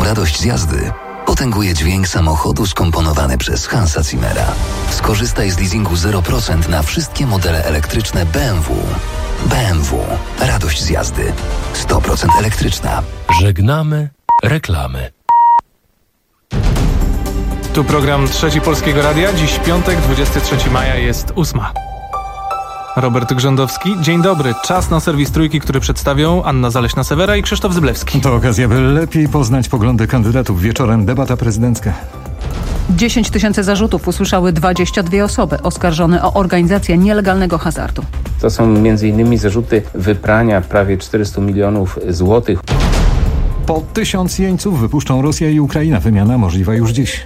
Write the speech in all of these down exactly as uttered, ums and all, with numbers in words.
radość z jazdy potęguje dźwięk samochodu skomponowany przez Hansa Zimmera. Skorzystaj z leasingu zero procent na wszystkie modele elektryczne B M W. B M W. Radość z jazdy. sto procent elektryczna. Żegnamy reklamy. Tu program Trzeci Polskiego Radia. Dziś piątek, dwudziestego trzeciego maja, jest ósma. Robert Grządowski. Dzień dobry. Czas na serwis Trójki, który przedstawią Anna Zaleśna-Sewera i Krzysztof Zyblewski. To okazja, by lepiej poznać poglądy kandydatów. Wieczorem debata prezydencka. dziesięć tysięcy zarzutów usłyszały dwadzieścia dwie osoby oskarżone o organizację nielegalnego hazardu. To są między innymi zarzuty wyprania prawie czterysta milionów złotych. Po tysiąc jeńców wypuszczą Rosja i Ukraina. Wymiana możliwa już dziś.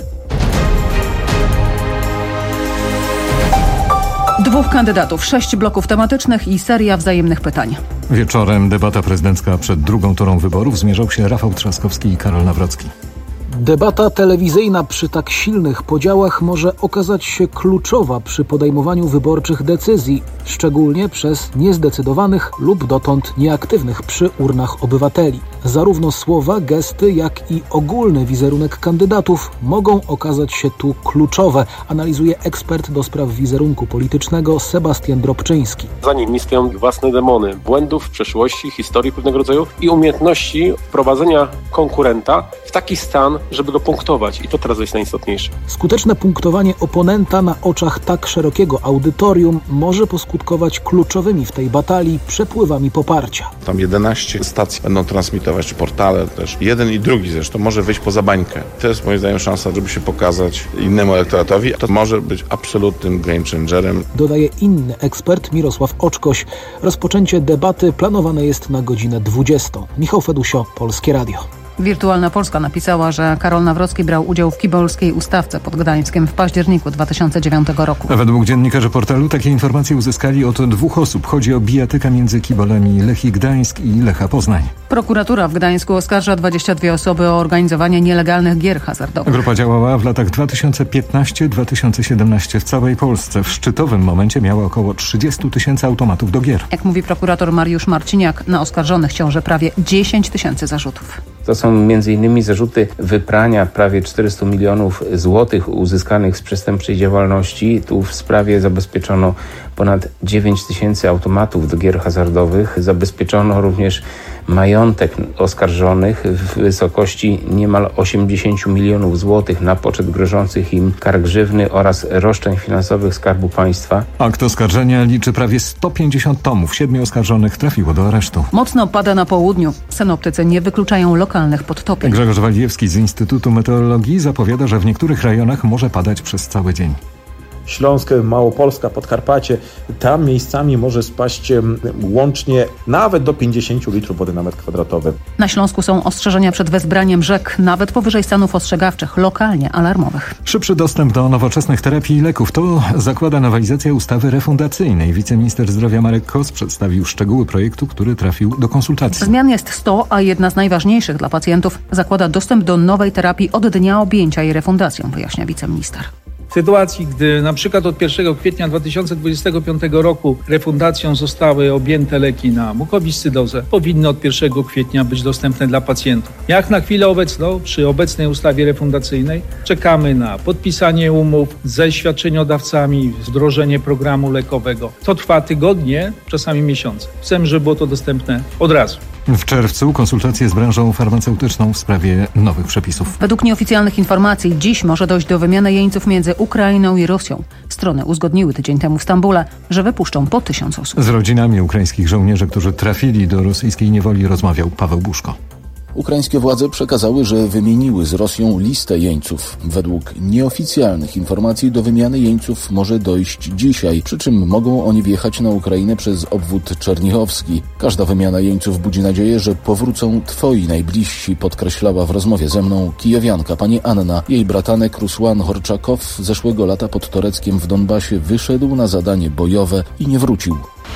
Dwóch kandydatów, sześć bloków tematycznych i seria wzajemnych pytań. Wieczorem debata prezydencka przed drugą turą wyborów. Zmierzał się Rafał Trzaskowski i Karol Nawrocki. Debata telewizyjna przy tak silnych podziałach może okazać się kluczowa przy podejmowaniu wyborczych decyzji, szczególnie przez niezdecydowanych lub dotąd nieaktywnych przy urnach obywateli. Zarówno słowa, gesty, jak i ogólny wizerunek kandydatów mogą okazać się tu kluczowe, analizuje ekspert do spraw wizerunku politycznego Sebastian Drobczyński. Za nimi stoją własne demony, błędów w przeszłości, historii pewnego rodzaju i umiejętności wprowadzenia konkurenta w taki stan, żeby go punktować. I to teraz jest najistotniejsze. Skuteczne punktowanie oponenta na oczach tak szerokiego audytorium może poskutkować kluczowymi w tej batalii przepływami poparcia. Tam jedenaście stacji będą transmitować, czy portale też. Jeden i drugi zresztą może wyjść poza bańkę. To jest moim zdaniem szansa, żeby się pokazać innemu elektoratowi. To może być absolutnym game changerem. Dodaje inny ekspert Mirosław Oczkoś. Rozpoczęcie debaty planowane jest na godzinę dwudziestą. Michał Fedusio, Polskie Radio. Wirtualna Polska napisała, że Karol Nawrocki brał udział w kibolskiej ustawce pod Gdańskiem w październiku dwa tysiące dziewiątego roku. Według dziennikarzy portalu takie informacje uzyskali od dwóch osób. Chodzi o bijatyka między kibolami Lechii Gdańsk i Lecha Poznań. Prokuratura w Gdańsku oskarża dwadzieścia dwie osoby o organizowanie nielegalnych gier hazardowych. Grupa działała w latach dwa tysiące piętnastego do dwa tysiące siedemnastego w całej Polsce. W szczytowym momencie miała około trzydzieści tysięcy automatów do gier. Jak mówi prokurator Mariusz Marciniak, na oskarżonych ciąży prawie dziesięć tysięcy zarzutów. To są między innymi zarzuty wyprania prawie czterysta milionów złotych uzyskanych z przestępczej działalności. Tu w sprawie zabezpieczono ponad dziewięć tysięcy automatów do gier hazardowych. Zabezpieczono również majątek oskarżonych w wysokości niemal osiemdziesiąt milionów złotych na poczet grożących im kar grzywny oraz roszczeń finansowych Skarbu Państwa. Akt oskarżenia liczy prawie sto pięćdziesiąt tomów. Siedmiu oskarżonych trafiło do aresztu. Mocno pada na południu. Synoptycy nie wykluczają lokalnych podtopień. Grzegorz Walijewski z Instytutu Meteorologii zapowiada, że w niektórych rejonach może padać przez cały dzień. Śląsk, Małopolska, Podkarpacie, tam miejscami może spaść łącznie nawet do pięćdziesiąt litrów wody na metr kwadratowy. Na Śląsku są ostrzeżenia przed wezbraniem rzek, nawet powyżej stanów ostrzegawczych, lokalnie alarmowych. Szybszy dostęp do nowoczesnych terapii i leków to zakłada nowelizacja ustawy refundacyjnej. Wiceminister zdrowia Marek Kos przedstawił szczegóły projektu, który trafił do konsultacji. Zmian jest sto, a jedna z najważniejszych dla pacjentów zakłada dostęp do nowej terapii od dnia objęcia jej refundacją, wyjaśnia wiceminister. W sytuacji, gdy na przykład od pierwszego kwietnia dwa tysiące dwudziestego piątego roku refundacją zostały objęte leki na mukowiscydozę, powinny od pierwszego kwietnia być dostępne dla pacjentów. Jak na chwilę obecną, przy obecnej ustawie refundacyjnej, czekamy na podpisanie umów ze świadczeniodawcami, wdrożenie programu lekowego. To trwa tygodnie, czasami miesiące. Chcemy, żeby było to dostępne od razu. W czerwcu konsultacje z branżą farmaceutyczną w sprawie nowych przepisów. Według nieoficjalnych informacji dziś może dojść do wymiany jeńców między Ukrainą i Rosją. Strony uzgodniły tydzień temu w Stambule, że wypuszczą po tysiąc osób. Z rodzinami ukraińskich żołnierzy, którzy trafili do rosyjskiej niewoli, rozmawiał Paweł Buszko. Ukraińskie władze przekazały, że wymieniły z Rosją listę jeńców. Według nieoficjalnych informacji do wymiany jeńców może dojść dzisiaj, przy czym mogą oni wjechać na Ukrainę przez obwód czernichowski. Każda wymiana jeńców budzi nadzieję, że powrócą twoi najbliżsi, podkreślała w rozmowie ze mną kijowianka pani Anna. Jej bratanek Rusłan Horczakow zeszłego lata pod Toreckiem w Donbasie wyszedł na zadanie bojowe i nie wrócił.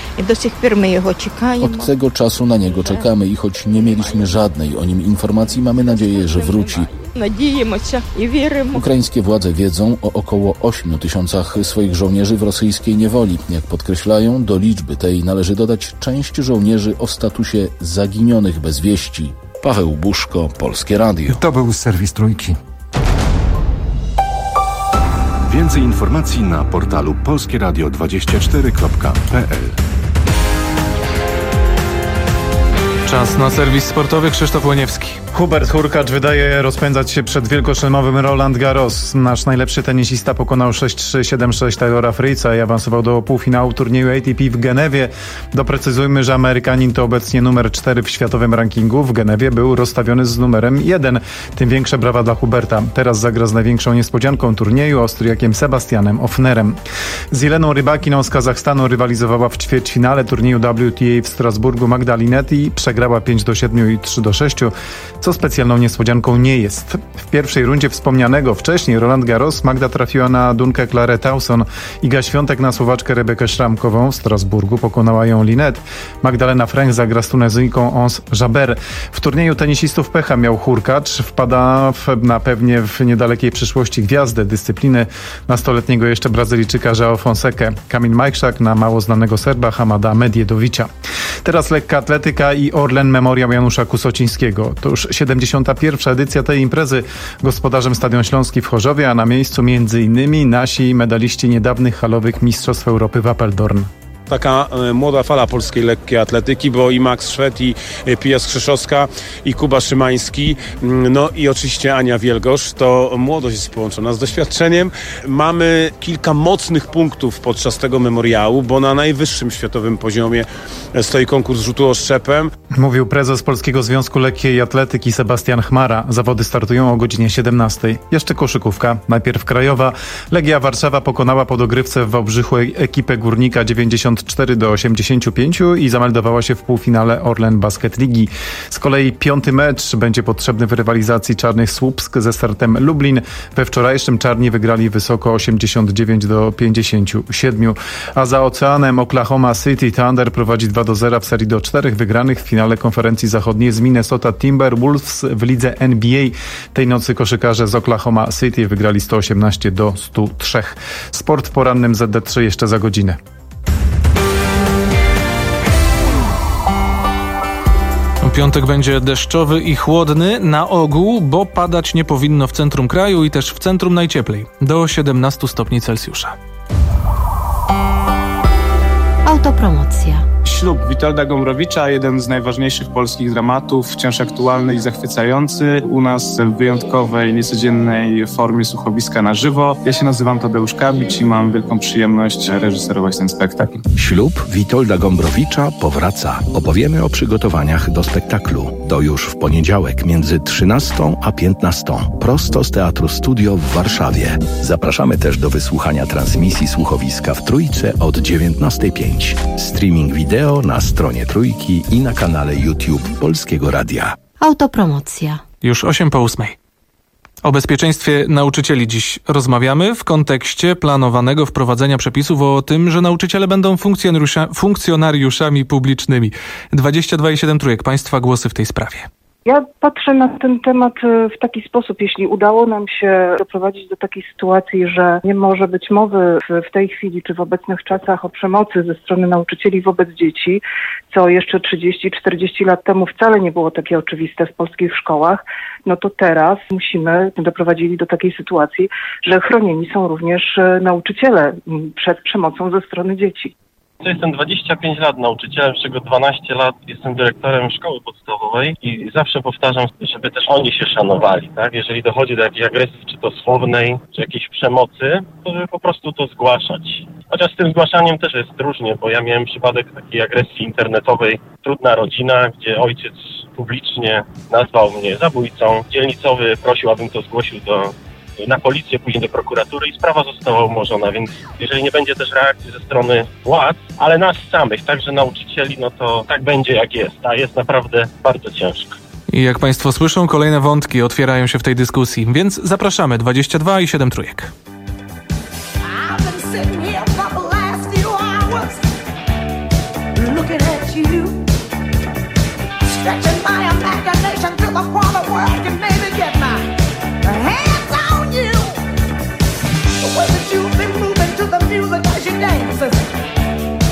Od tego czasu na niego czekamy i choć nie mieliśmy żadnej o nim informacji, mamy nadzieję, że wróci. Ukraińskie władze wiedzą o około ośmiu tysiącach swoich żołnierzy w rosyjskiej niewoli. Jak podkreślają, do liczby tej należy dodać część żołnierzy o statusie zaginionych bez wieści. Paweł Buszko, Polskie Radio. To był serwis Trójki. Więcej informacji na portalu polskie radio dwadzieścia cztery kropka p l. Czas na serwis sportowy. Krzysztof Łoniewski. Hubert Hurkacz wydaje rozpędzać się przed wielkoszlemowym Roland Garros. Nasz najlepszy tenisista pokonał sześć trzy, siedem sześć Taylora Fritza i awansował do półfinału turnieju A T P w Genewie. Doprecyzujmy, że Amerykanin to obecnie numer cztery w światowym rankingu. W Genewie był rozstawiony z numerem jeden. Tym większe brawa dla Huberta. Teraz zagra z największą niespodzianką turnieju, Austriakiem Sebastianem Ofnerem. Z Jeleną Rybakiną z Kazachstanu rywalizowała w ćwierćfinale turnieju W T A w Strasburgu Magda Linetti. Przegrała pięć do siedmiu i trzy do sześciu. Co specjalną niespodzianką nie jest. W pierwszej rundzie wspomnianego wcześniej Roland Garros Magda trafiła na Dunkę Klarę Tauson. Iga Świątek na Słowaczkę Rebekę Szramkową. W Strasburgu pokonała ją Linette. Magdalena Fręch zagra z Tunezyjką Ons Jabeur. W turnieju tenisistów pecha miał Hurkacz. Wpada w, na pewnie w niedalekiej przyszłości gwiazdę dyscypliny nastoletniego jeszcze Brazylijczyka João Fonseca. Kamil Majchrzak na mało znanego Serba Hamada Medjedowicza. Teraz lekka atletyka i Orlen Memoriał Janusza Kusocińskiego. To już siedemdziesiąta pierwsza edycja tej imprezy. Gospodarzem Stadion Śląski w Chorzowie, a na miejscu między innymi nasi medaliści niedawnych halowych Mistrzostw Europy w Apeldoorn. Taka e, młoda fala polskiej lekkiej atletyki, bo i Max Szwed, i e, Pia Skrzyszowska, i Kuba Szymański, no i oczywiście Ania Wielgosz. To młodość jest połączona z doświadczeniem. Mamy kilka mocnych punktów podczas tego memoriału, bo na najwyższym światowym poziomie stoi konkurs rzutu oszczepem. Mówił prezes Polskiego Związku Lekkiej Atletyki Sebastian Chmara. Zawody startują o godzinie siedemnastej. Jeszcze koszykówka. Najpierw krajowa. Legia Warszawa pokonała po dogrywce w Wałbrzychu ekipę Górnika dziewięćdziesiąt cztery do osiemdziesięciu pięciu i zameldowała się w półfinale Orlen Basket Ligi. Z kolei piąty mecz będzie potrzebny w rywalizacji Czarnych Słupsk ze startem Lublin. We wczorajszym czarni wygrali wysoko osiemdziesiąt dziewięć do pięćdziesięciu siedmiu. A za oceanem Oklahoma City Thunder prowadzi dwa do zera w serii do czterech wygranych w finale konferencji zachodniej z Minnesota Timberwolves w lidze N B A. Tej nocy koszykarze z Oklahoma City wygrali sto osiemnaście do stu trzech. Sport w porannym Z D trzy jeszcze za godzinę. Piątek będzie deszczowy i chłodny na ogół, bo padać nie powinno w centrum kraju i też w centrum najcieplej, do siedemnastu stopni Celsjusza. Autopromocja. Ślub Witolda Gombrowicza, jeden z najważniejszych polskich dramatów, wciąż aktualny i zachwycający. U nas w wyjątkowej, niecodziennej formie słuchowiska na żywo. Ja się nazywam Tadeusz Kabicz i mam wielką przyjemność reżyserować ten spektakl. Ślub Witolda Gombrowicza powraca. Opowiemy o przygotowaniach do spektaklu. To już w poniedziałek między trzynastą a piętnastą. Prosto z Teatru Studio w Warszawie. Zapraszamy też do wysłuchania transmisji słuchowiska w Trójce od dziewiętnastej pięć. Streaming wideo na stronie Trójki i na kanale YouTube Polskiego Radia. Autopromocja. Już osiem po ósmej. O bezpieczeństwie nauczycieli dziś rozmawiamy w kontekście planowanego wprowadzenia przepisów o tym, że nauczyciele będą funkcjonariusza, funkcjonariuszami publicznymi. dwadzieścia dwa i siedem Trójek. Państwa głosy w tej sprawie. Ja patrzę na ten temat w taki sposób, jeśli udało nam się doprowadzić do takiej sytuacji, że nie może być mowy w, w tej chwili czy w obecnych czasach o przemocy ze strony nauczycieli wobec dzieci, co jeszcze trzydzieści czterdzieści lat temu wcale nie było takie oczywiste w polskich szkołach, no to teraz musimy doprowadzili do takiej sytuacji, że chronieni są również nauczyciele przed przemocą ze strony dzieci. Ja jestem dwadzieścia pięć lat nauczycielem, z czego dwanaście lat jestem dyrektorem szkoły podstawowej i zawsze powtarzam, żeby też oni się szanowali, tak? Jeżeli dochodzi do jakiejś agresji, czy to słownej, czy jakiejś przemocy, to żeby po prostu to zgłaszać. Chociaż z tym zgłaszaniem też jest różnie, bo ja miałem przypadek takiej agresji internetowej, Trudna rodzina, gdzie ojciec publicznie nazwał mnie zabójcą. Dzielnicowy prosił, abym to zgłosił do na policję, później do prokuratury i sprawa została umorzona, więc jeżeli nie będzie też reakcji ze strony władz, ale nas samych, także nauczycieli, no to tak będzie jak jest, a jest naprawdę bardzo ciężko. I jak Państwo słyszą, kolejne wątki otwierają się w tej dyskusji, więc zapraszamy dwadzieścia dwa i siedem Trójek.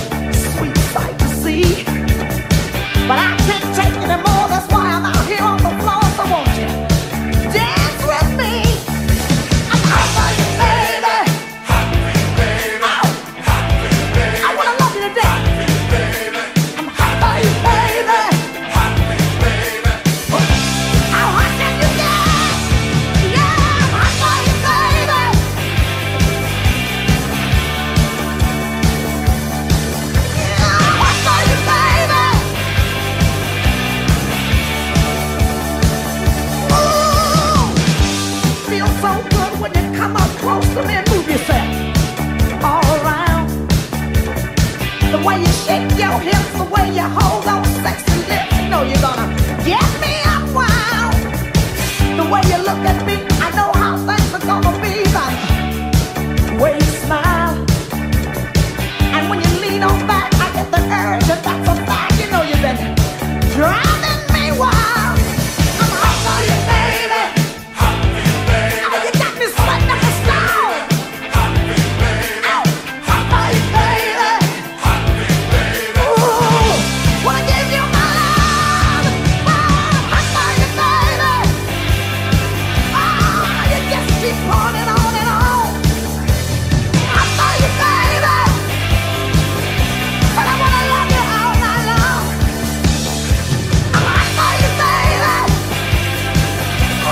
But I can't take it anymore, that's why I'm out here on the when you come up close to me and move yourself all around. The way you shake your hips, the way you hold those sexy lips, you know you're gonna get me up wild. The way you look at me, I know how things are gonna be, but the way you smile, and when you lean on back, I get the urge, and that's a fact, you know you've been driving me wild. I'm hot for you, baby. Hot for you, baby. Oh, you got me sweating up a stone. Hot for you, baby. Oh, hot for you, baby. Hot for you, baby. Ooh, wanna give you my love. Oh, hot for you, baby. Oh, you just keep on and on and on. Hot for you, baby. But I wanna love you all night long. I'm hot for you, baby. Ooh.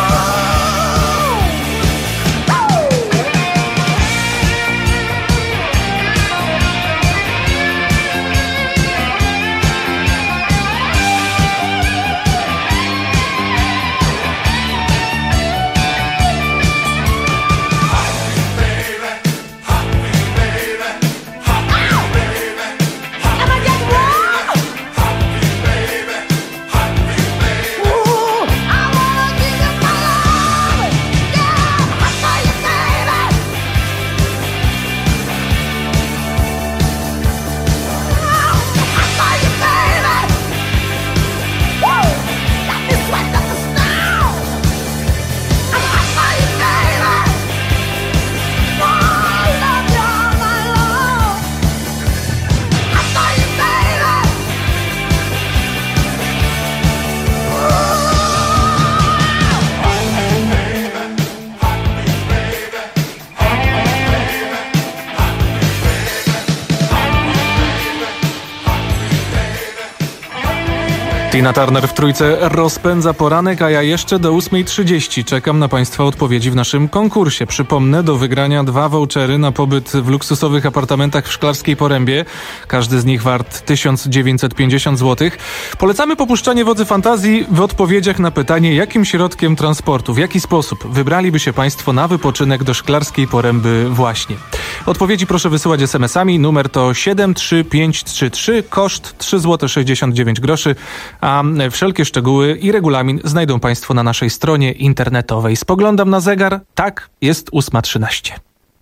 Am I getting warm? Ooh, I wanna give you my love. Yeah, hot for you, baby. Oh, hot for you, baby. Woo, got me sweating up the snow. I'm hot for you, baby. Oh, I love you all night long. Hot for you, baby. Tina Turner w trójce rozpędza poranek, a ja jeszcze do ósmej trzydzieści czekam na Państwa odpowiedzi w naszym konkursie. Przypomnę, do wygrania dwa vouchery na pobyt w luksusowych apartamentach w Szklarskiej Porębie. Każdy z nich wart tysiąc dziewięćset pięćdziesiąt złotych. Polecamy popuszczanie wodzy fantazji w odpowiedziach na pytanie, jakim środkiem transportu, w jaki sposób wybraliby się Państwo na wypoczynek do Szklarskiej Poręby właśnie. Odpowiedzi proszę wysyłać es em esami. Numer to siedem trzy pięć trzy trzy, koszt trzy złote sześćdziesiąt dziewięć groszy. A wszelkie szczegóły i regulamin znajdą Państwo na naszej stronie internetowej. Spoglądam na zegar. Tak, jest ósma trzynaście.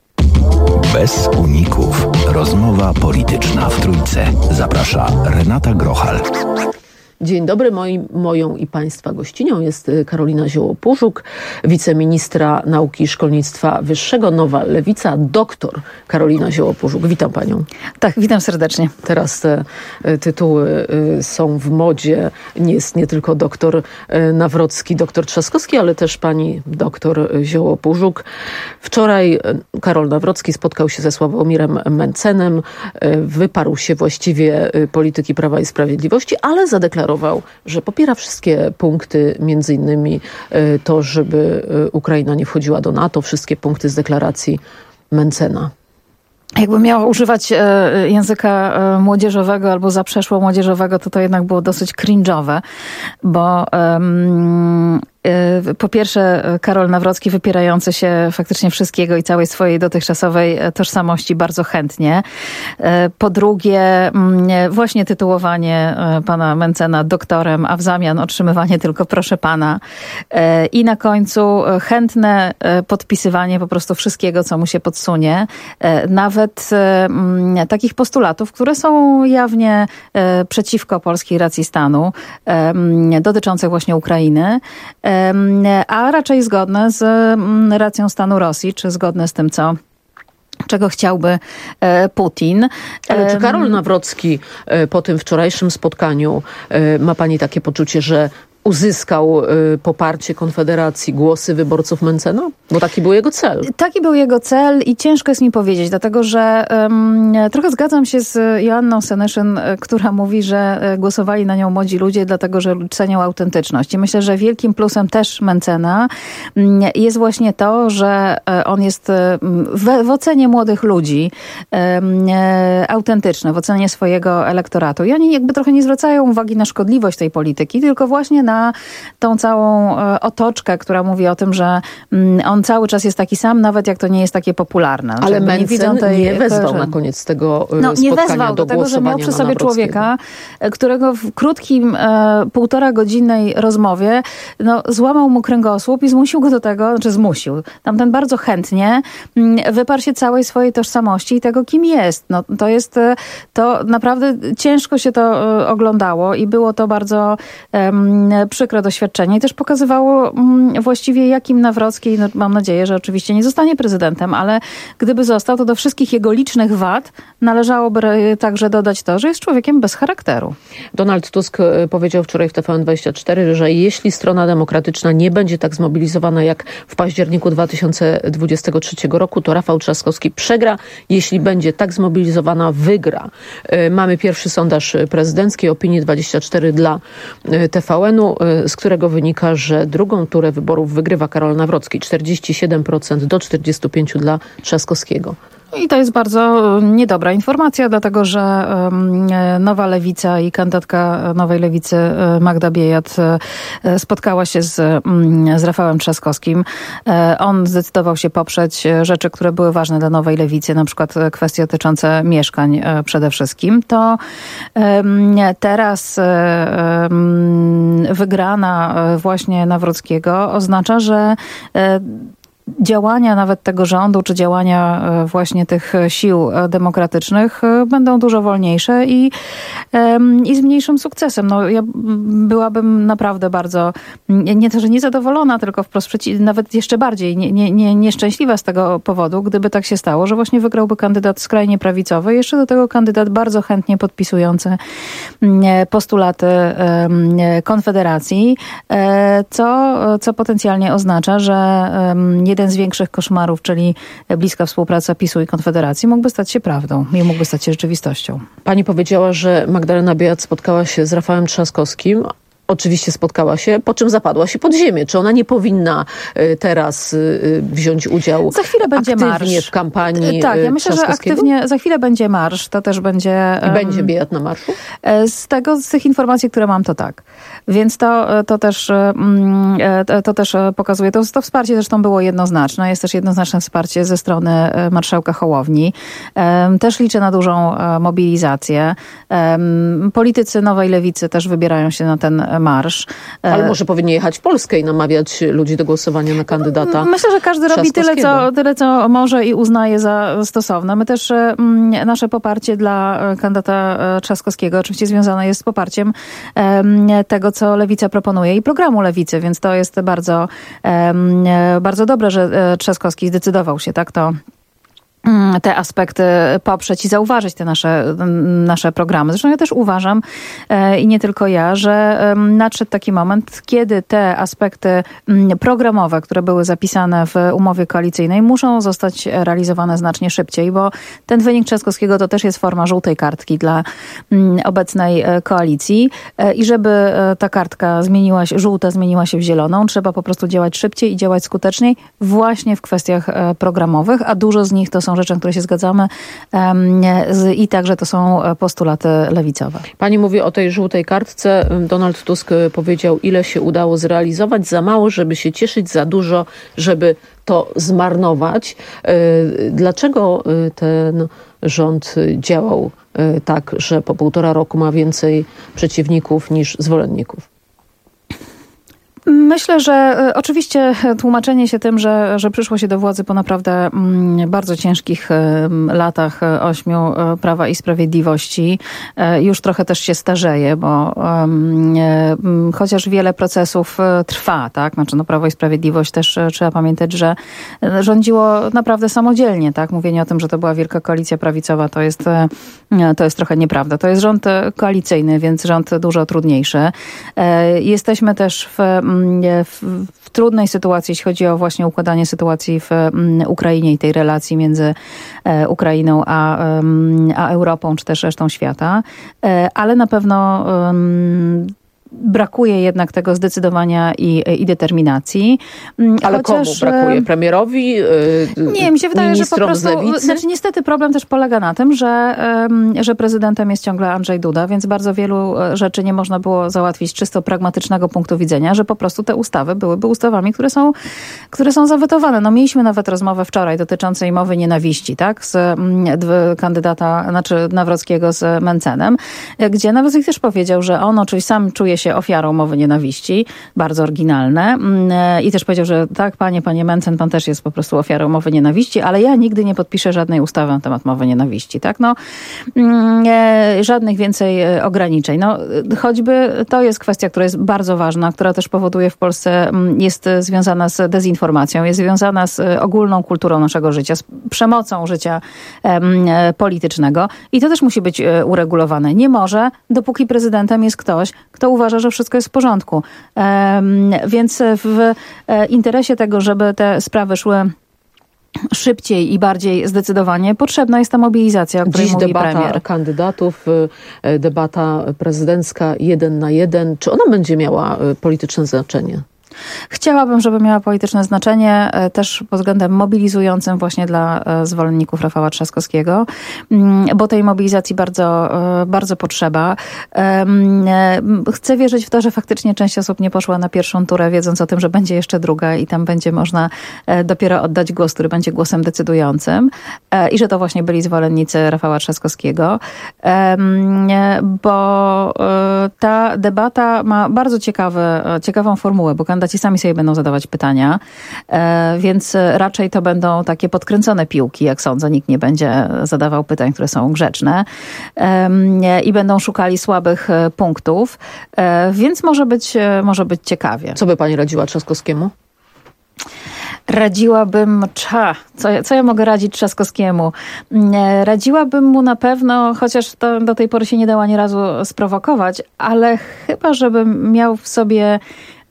Bez uników. Rozmowa polityczna w trójce. Zaprasza Renata Grochal. Dzień dobry. Moi, moją i Państwa gościnią jest Karolina Zioło-Pużuk, wiceministra nauki i szkolnictwa wyższego, Nowa Lewica, doktor Karolina Zioło-Pużuk. Witam Panią. Tak, witam serdecznie. Teraz te tytuły są w modzie. Nie jest nie tylko doktor Nawrocki, doktor Trzaskowski, ale też pani doktor Zioło-Pużuk. Wczoraj Karol Nawrocki spotkał się ze Sławomirem Mencenem, wyparł się właściwie polityki Prawa i Sprawiedliwości, ale zadeklarował, że popiera wszystkie punkty, między innymi to, żeby Ukraina nie wchodziła do NATO, wszystkie punkty z deklaracji Mencena. Jakbym miała używać e, języka e, młodzieżowego albo zaprzeszło młodzieżowego, to to jednak było dosyć cringe'owe, bo um, e, po pierwsze Karol Nawrocki wypierający się faktycznie wszystkiego i całej swojej dotychczasowej tożsamości bardzo chętnie. E, po drugie m, właśnie tytułowanie e, pana Mencena doktorem, a w zamian otrzymywanie tylko proszę pana. E, I na końcu chętne e, podpisywanie po prostu wszystkiego, co mu się podsunie. E, nawet Nawet e, takich postulatów, które są jawnie e, przeciwko polskiej racji stanu, e, dotyczących właśnie Ukrainy, e, a raczej zgodne z m, racją stanu Rosji, czy zgodne z tym, co czego chciałby e, Putin. Ale czy Karol Nawrocki e, po tym wczorajszym spotkaniu e, ma pani takie poczucie, że uzyskał y, poparcie Konfederacji, głosy wyborców Mencena? Bo taki był jego cel. Taki był jego cel i ciężko jest mi powiedzieć, dlatego że um, trochę zgadzam się z Joanną Senyszyn, która mówi, że głosowali na nią młodzi ludzie, dlatego że cenią autentyczność. I myślę, że wielkim plusem też Mencena jest właśnie to, że on jest w, w ocenie młodych ludzi um, autentyczny, w ocenie swojego elektoratu. I oni jakby trochę nie zwracają uwagi na szkodliwość tej polityki, tylko właśnie na tą całą otoczkę, która mówi o tym, że on cały czas jest taki sam, nawet jak to nie jest takie popularne. Ale nie Mencen widzą tej, nie wezwał że... na koniec tego no, spotkania nie wezwał do, do tego, że miał przy sobie człowieka, którego w krótkim e, półtora godzinnej rozmowie no, złamał mu kręgosłup i zmusił go do tego, znaczy zmusił. Tamten bardzo chętnie m, wyparł się całej swojej tożsamości i tego, kim jest. No, to jest, to naprawdę ciężko się to e, oglądało i było to bardzo um, przykre doświadczenie i też pokazywało um, właściwie jakim Nawrocki, no, mam nadzieję, że oczywiście nie zostanie prezydentem, ale gdyby został, to do wszystkich jego licznych wad należałoby także dodać to, że jest człowiekiem bez charakteru. Donald Tusk powiedział wczoraj w T V N dwadzieścia cztery, że jeśli strona demokratyczna nie będzie tak zmobilizowana jak w październiku dwa tysiące dwudziestego trzeciego roku, to Rafał Trzaskowski przegra. Jeśli będzie tak zmobilizowana, wygra. Mamy pierwszy sondaż prezydencki, Opinii dwadzieścia cztery dla T V N-u, z którego wynika, że drugą turę wyborów wygrywa Karol Nawrocki. czterdzieści siedem procent do czterdziestu pięciu procent dla Trzaskowskiego. I to jest bardzo niedobra informacja, dlatego że Nowa Lewica i kandydatka Nowej Lewicy Magda Biejat spotkała się z, z Rafałem Trzaskowskim. On zdecydował się poprzeć rzeczy, które były ważne dla Nowej Lewicy, na przykład kwestie dotyczące mieszkań przede wszystkim. To teraz wygrana właśnie Nawrockiego oznacza, że działania nawet tego rządu, czy działania właśnie tych sił demokratycznych będą dużo wolniejsze i, i z mniejszym sukcesem. No, ja byłabym naprawdę bardzo, nie to, że niezadowolona, tylko wprost przeciw, nawet jeszcze bardziej nie, nie, nie, nieszczęśliwa z tego powodu, gdyby tak się stało, że właśnie wygrałby kandydat skrajnie prawicowy, jeszcze do tego kandydat bardzo chętnie podpisujący postulaty Konfederacji, co, co potencjalnie oznacza, że jeden z większych koszmarów, czyli bliska współpraca PiSu i Konfederacji, mógłby stać się prawdą i mógłby stać się rzeczywistością. Pani powiedziała, że Magdalena Biejat spotkała się z Rafałem Trzaskowskim. Oczywiście spotkała się, po czym zapadła się pod ziemię. Czy ona nie powinna teraz wziąć udziału za chwilę będzie aktywnie marsz w kampanii Tak, ja myślę, że aktywnie, za chwilę będzie marsz. To też będzie... I będzie Biejat na marszu? Z tego, z tych informacji, które mam, to tak. Więc to, to, też, to też pokazuje, to, to wsparcie zresztą było jednoznaczne. Jest też jednoznaczne wsparcie ze strony marszałka Hołowni. Też liczę na dużą mobilizację. Politycy Nowej Lewicy też wybierają się na ten marsz. Ale może powinien jechać w Polskę i namawiać ludzi do głosowania na kandydata. Myślę, że każdy robi tyle co, tyle, co może i uznaje za stosowne. My też, m, nasze poparcie dla kandydata Trzaskowskiego oczywiście związane jest z poparciem m, tego, co Lewica proponuje i programu Lewicy, więc to jest bardzo, m, bardzo dobre, że Trzaskowski zdecydował się, tak, to te aspekty poprzeć i zauważyć te nasze, nasze programy. Zresztą ja też uważam i nie tylko ja, że nadszedł taki moment, kiedy te aspekty programowe, które były zapisane w umowie koalicyjnej, muszą zostać realizowane znacznie szybciej, bo ten wynik Trzaskowskiego to też jest forma żółtej kartki dla obecnej koalicji i żeby ta kartka zmieniła się, żółta zmieniła się w zieloną, trzeba po prostu działać szybciej i działać skuteczniej właśnie w kwestiach programowych, a dużo z nich to są rzeczy, na które się zgadzamy i także to są postulaty lewicowe. Pani mówi o tej żółtej kartce. Donald Tusk powiedział, ile się udało zrealizować. Za mało, żeby się cieszyć, za dużo, żeby to zmarnować. Dlaczego ten rząd działał tak, że po półtora roku ma więcej przeciwników niż zwolenników? Myślę, że oczywiście tłumaczenie się tym, że, że przyszło się do władzy po naprawdę mm, bardzo ciężkich mm, latach ośmiu Prawa i Sprawiedliwości już trochę też się starzeje, bo mm, chociaż wiele procesów trwa, tak? Znaczy no Prawo i Sprawiedliwość też trzeba pamiętać, że rządziło naprawdę samodzielnie, tak? Mówienie o tym, że to była wielka koalicja prawicowa, to jest, to jest trochę nieprawda. To jest rząd koalicyjny, więc rząd dużo trudniejszy. Jesteśmy też w W, w trudnej sytuacji, jeśli chodzi o właśnie układanie sytuacji w Ukrainie i tej relacji między Ukrainą a, a Europą, czy też resztą świata. Ale na pewno brakuje jednak tego zdecydowania i, i determinacji. Ale Chociaż, komu brakuje? Premierowi? Nie, mi się wydaje, że po prostu, z Lewicy? znaczy niestety problem też polega na tym, że, że prezydentem jest ciągle Andrzej Duda, więc bardzo wielu rzeczy nie można było załatwić z czysto pragmatycznego punktu widzenia, że po prostu te ustawy byłyby ustawami, które są, które są zawetowane. No mieliśmy nawet rozmowę wczoraj dotyczącej mowy nienawiści, tak, z kandydata, znaczy Nawrockiego z Mencenem, gdzie Nawrocki też powiedział, że on oczywiście sam czuje się ofiarą mowy nienawiści, bardzo oryginalne, i też powiedział, że tak, panie, panie Mencen, pan też jest po prostu ofiarą mowy nienawiści, ale ja nigdy nie podpiszę żadnej ustawy na temat mowy nienawiści, tak, no e, żadnych więcej ograniczeń. No choćby to jest kwestia, która jest bardzo ważna, która też powoduje w Polsce, jest związana z dezinformacją, jest związana z ogólną kulturą naszego życia, z przemocą życia e, politycznego i to też musi być uregulowane. Nie może, dopóki prezydentem jest ktoś, kto uważa, że wszystko jest w porządku. Um, więc w interesie tego, żeby te sprawy szły szybciej i bardziej zdecydowanie, potrzebna jest ta mobilizacja, o której Dziś mówi debata premier. kandydatów, debata prezydencka jeden na jeden. Czy ona będzie miała polityczne znaczenie? Chciałabym, żeby miała polityczne znaczenie, też pod względem mobilizującym właśnie dla zwolenników Rafała Trzaskowskiego, bo tej mobilizacji bardzo, bardzo potrzeba. Chcę wierzyć w to, że faktycznie część osób nie poszła na pierwszą turę, wiedząc o tym, że będzie jeszcze druga i tam będzie można dopiero oddać głos, który będzie głosem decydującym i że to właśnie byli zwolennicy Rafała Trzaskowskiego, bo ta debata ma bardzo ciekawe, ciekawą formułę, bo kandydaci sami sobie będą zadawać pytania, więc raczej to będą takie podkręcone piłki, jak sądzę. Nikt nie będzie zadawał pytań, które są grzeczne i będą szukali słabych punktów, więc może być, może być ciekawie. Co by pani radziła Trzaskowskiemu? Radziłabym, cza, co, co ja mogę radzić Trzaskowskiemu? Radziłabym mu na pewno, chociaż to do tej pory się nie dało ani razu sprowokować, ale chyba, żeby miał w sobie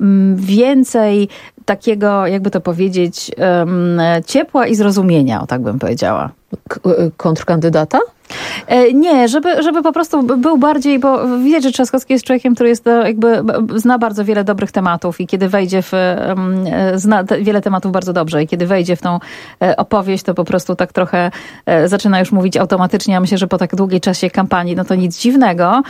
więcej takiego, jakby to powiedzieć, ciepła i zrozumienia, o tak bym powiedziała. K- kontrkandydata? Nie, żeby, żeby po prostu był bardziej, bo widać, że Trzaskowski jest człowiekiem, który jest jakby, zna bardzo wiele dobrych tematów i kiedy wejdzie w, zna wiele tematów bardzo dobrze i kiedy wejdzie w tą opowieść, to po prostu tak trochę zaczyna już mówić automatycznie. Ja myślę, że po tak długiej czasie kampanii, no to nic dziwnego,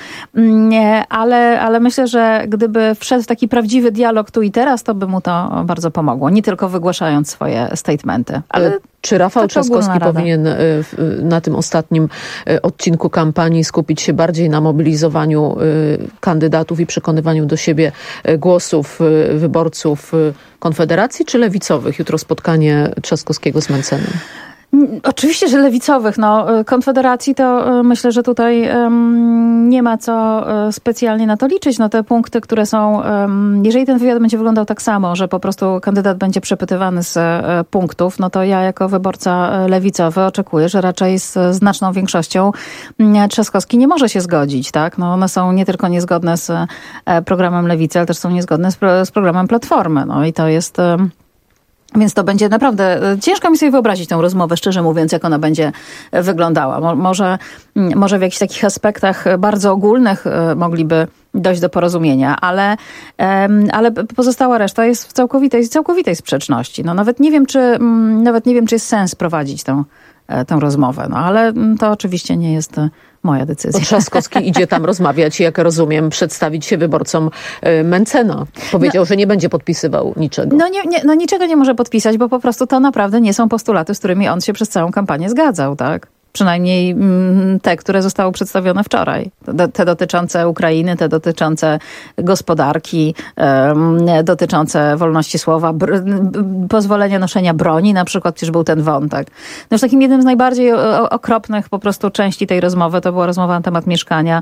ale, ale myślę, że gdyby wszedł w taki prawdziwy dialog tu i teraz, to by mu to bardzo pomogło. Nie tylko wygłaszając swoje statementy. Ale czy Rafał Trzaskowski powinien na tym ostatnim odcinku kampanii skupić się bardziej na mobilizowaniu kandydatów i przekonywaniu do siebie głosów wyborców Konfederacji czy lewicowych? Jutro spotkanie Trzaskowskiego z Mencenem. Oczywiście, że lewicowych. No, Konfederacji to myślę, że tutaj um, nie ma co specjalnie na to liczyć. No, te punkty, które są, um, jeżeli ten wywiad będzie wyglądał tak samo, że po prostu kandydat będzie przepytywany z e, punktów, no to ja jako wyborca lewicowy oczekuję, że raczej z znaczną większością Trzaskowski nie może się zgodzić. Tak? No, one są nie tylko niezgodne z e, programem Lewicy, ale też są niezgodne z, pro, z programem Platformy. No i to jest... E, Więc to będzie naprawdę, ciężko mi sobie wyobrazić tę rozmowę, szczerze mówiąc, jak ona będzie wyglądała. Mo, może, może w jakichś takich aspektach bardzo ogólnych mogliby dojść do porozumienia, ale, ale pozostała reszta jest w całkowitej, całkowitej sprzeczności. No nawet nie wiem, czy, nawet nie wiem, czy jest sens prowadzić tę, tę rozmowę, no ale to oczywiście nie jest moja decyzja. Trzaskowski idzie tam rozmawiać, jak rozumiem, przedstawić się wyborcom Mencena. Powiedział, no, że nie będzie podpisywał niczego. No, nie, nie, no niczego nie może podpisać, bo po prostu to naprawdę nie są postulaty, z którymi on się przez całą kampanię zgadzał, tak? Przynajmniej te, które zostały przedstawione wczoraj. Te dotyczące Ukrainy, te dotyczące gospodarki, dotyczące wolności słowa, pozwolenia noszenia broni, na przykład, przecież był ten wątek. No już takim jednym z najbardziej okropnych po prostu części tej rozmowy to była rozmowa na temat mieszkania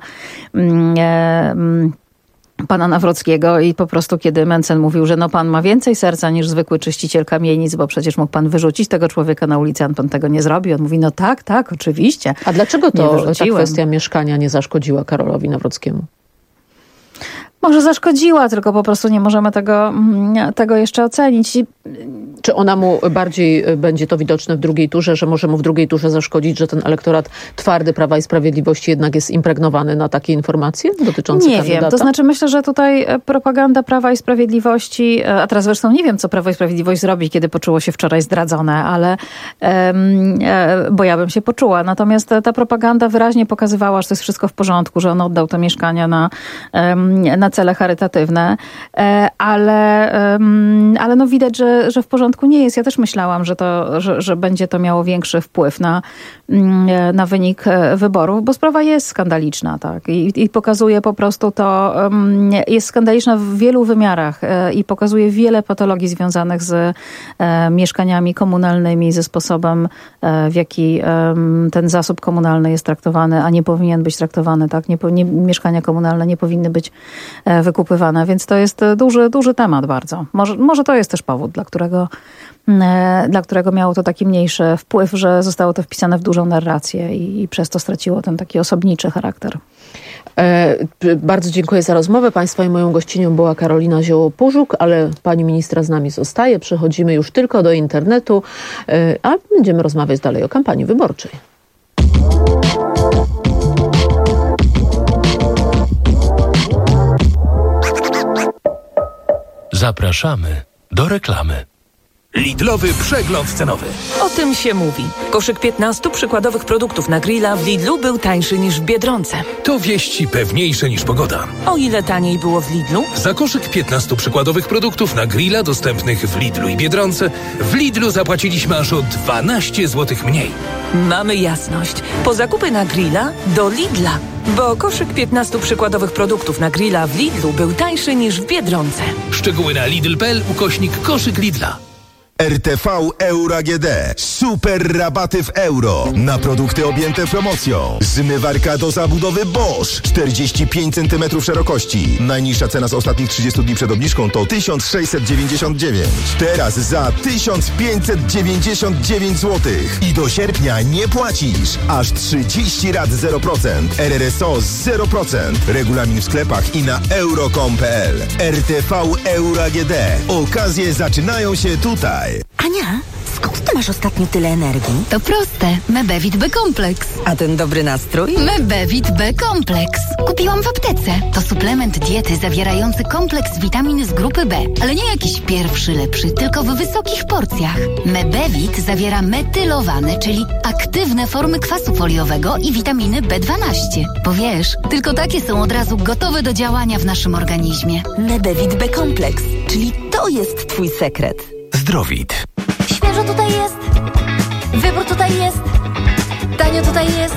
pana Nawrockiego i po prostu kiedy Mencen mówił, że no pan ma więcej serca niż zwykły czyściciel kamienic, bo przecież mógł pan wyrzucić tego człowieka na ulicę, a pan tego nie zrobi. On mówi, no tak, tak, oczywiście. A dlaczego to ta kwestia mieszkania nie zaszkodziła Karolowi Nawrockiemu? Może zaszkodziła, tylko po prostu nie możemy tego, tego jeszcze ocenić. Czy ona mu bardziej będzie to widoczne w drugiej turze, że może mu w drugiej turze zaszkodzić, że ten elektorat twardy Prawa i Sprawiedliwości jednak jest impregnowany na takie informacje dotyczące Nie kandydata? wiem, to znaczy myślę, że tutaj propaganda Prawa i Sprawiedliwości, a teraz zresztą nie wiem, co Prawo i Sprawiedliwość zrobi, kiedy poczuło się wczoraj zdradzone, ale um, bo ja bym się poczuła. Natomiast ta propaganda wyraźnie pokazywała, że to jest wszystko w porządku, że on oddał te mieszkania na, um, na cele charytatywne, ale, um, ale no widać, że, że w porządku nie jest. Ja też myślałam, że, to, że, że będzie to miało większy wpływ na, na wynik wyborów, bo sprawa jest skandaliczna, tak? I, i pokazuje po prostu to, um, jest skandaliczna w wielu wymiarach e, i pokazuje wiele patologii związanych z e, mieszkaniami komunalnymi, ze sposobem, e, w jaki e, ten zasób komunalny jest traktowany, a nie powinien być traktowany, tak? Nie, nie, mieszkania komunalne nie powinny być e, wykupywane, więc to jest duży, duży temat bardzo. Może, może to jest też powód, dla którego dla którego miało to taki mniejszy wpływ, że zostało to wpisane w dużą narrację i, i przez to straciło ten taki osobniczy charakter. E, bardzo dziękuję za rozmowę. Państwa i moją gościnią była Karolina Zioło-Pużuk, ale pani ministra z nami zostaje. Przechodzimy już tylko do internetu, e, a będziemy rozmawiać dalej o kampanii wyborczej. Zapraszamy do reklamy. Lidlowy przegląd cenowy. O tym się mówi. Koszyk piętnastu przykładowych produktów na grilla w Lidlu był tańszy niż w Biedronce. To wieści pewniejsze niż pogoda. O ile taniej było w Lidlu? Za koszyk piętnastu przykładowych produktów na grilla dostępnych w Lidlu i Biedronce w Lidlu zapłaciliśmy aż o dwanaście złotych mniej. Mamy jasność. Po zakupy na grilla do Lidla. Bo koszyk piętnastu przykładowych produktów na grilla w Lidlu był tańszy niż w Biedronce. Szczegóły na lidl kropka p l ukośnik koszyk Lidla. R T V Euro A G D. Super rabaty w euro na produkty objęte promocją. Zmywarka do zabudowy Bosch czterdzieści pięć centymetrów szerokości. Najniższa cena z ostatnich trzydziestu dni przed obniżką to tysiąc sześćset dziewięćdziesiąt dziewięć. Teraz za tysiąc pięćset dziewięćdziesiąt dziewięć złotych. I do sierpnia nie płacisz. Aż trzydzieści rat zero procent. R R S O zero procent. Regulamin w sklepach i na euro kropka com kropka p l. R T V Euro A G D. Okazje zaczynają się tutaj. Ania, skąd ty masz ostatnio tyle energii? To proste. Mebevit B-Kompleks. A ten dobry nastrój? Mebevit B-Kompleks. Kupiłam w aptece. To suplement diety zawierający kompleks witamin z grupy B. Ale nie jakiś pierwszy lepszy, tylko w wysokich porcjach. Mebevit zawiera metylowane, czyli aktywne formy kwasu foliowego i witaminy B dwanaście. Bo wiesz, tylko takie są od razu gotowe do działania w naszym organizmie. Mebevit B-Kompleks, czyli to jest twój sekret. Zdrowit. Świeżo tutaj jest, wybór tutaj jest, tanio tutaj jest,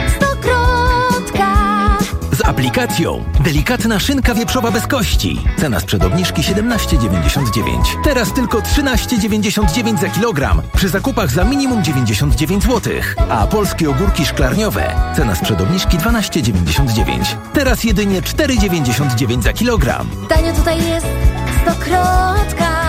Stokrotka. Z aplikacją delikatna szynka wieprzowa bez kości. Cena sprzed obniżki siedemnaście dziewięćdziesiąt dziewięć. Teraz tylko trzynaście dziewięćdziesiąt dziewięć za kilogram. Przy zakupach za minimum dziewięćdziesiąt dziewięć złotych. A polskie ogórki szklarniowe. Cena sprzed obniżki dwanaście dziewięćdziesiąt dziewięć. Teraz jedynie cztery dziewięćdziesiąt dziewięć za kilogram. Tanio tutaj jest, Stokrotka.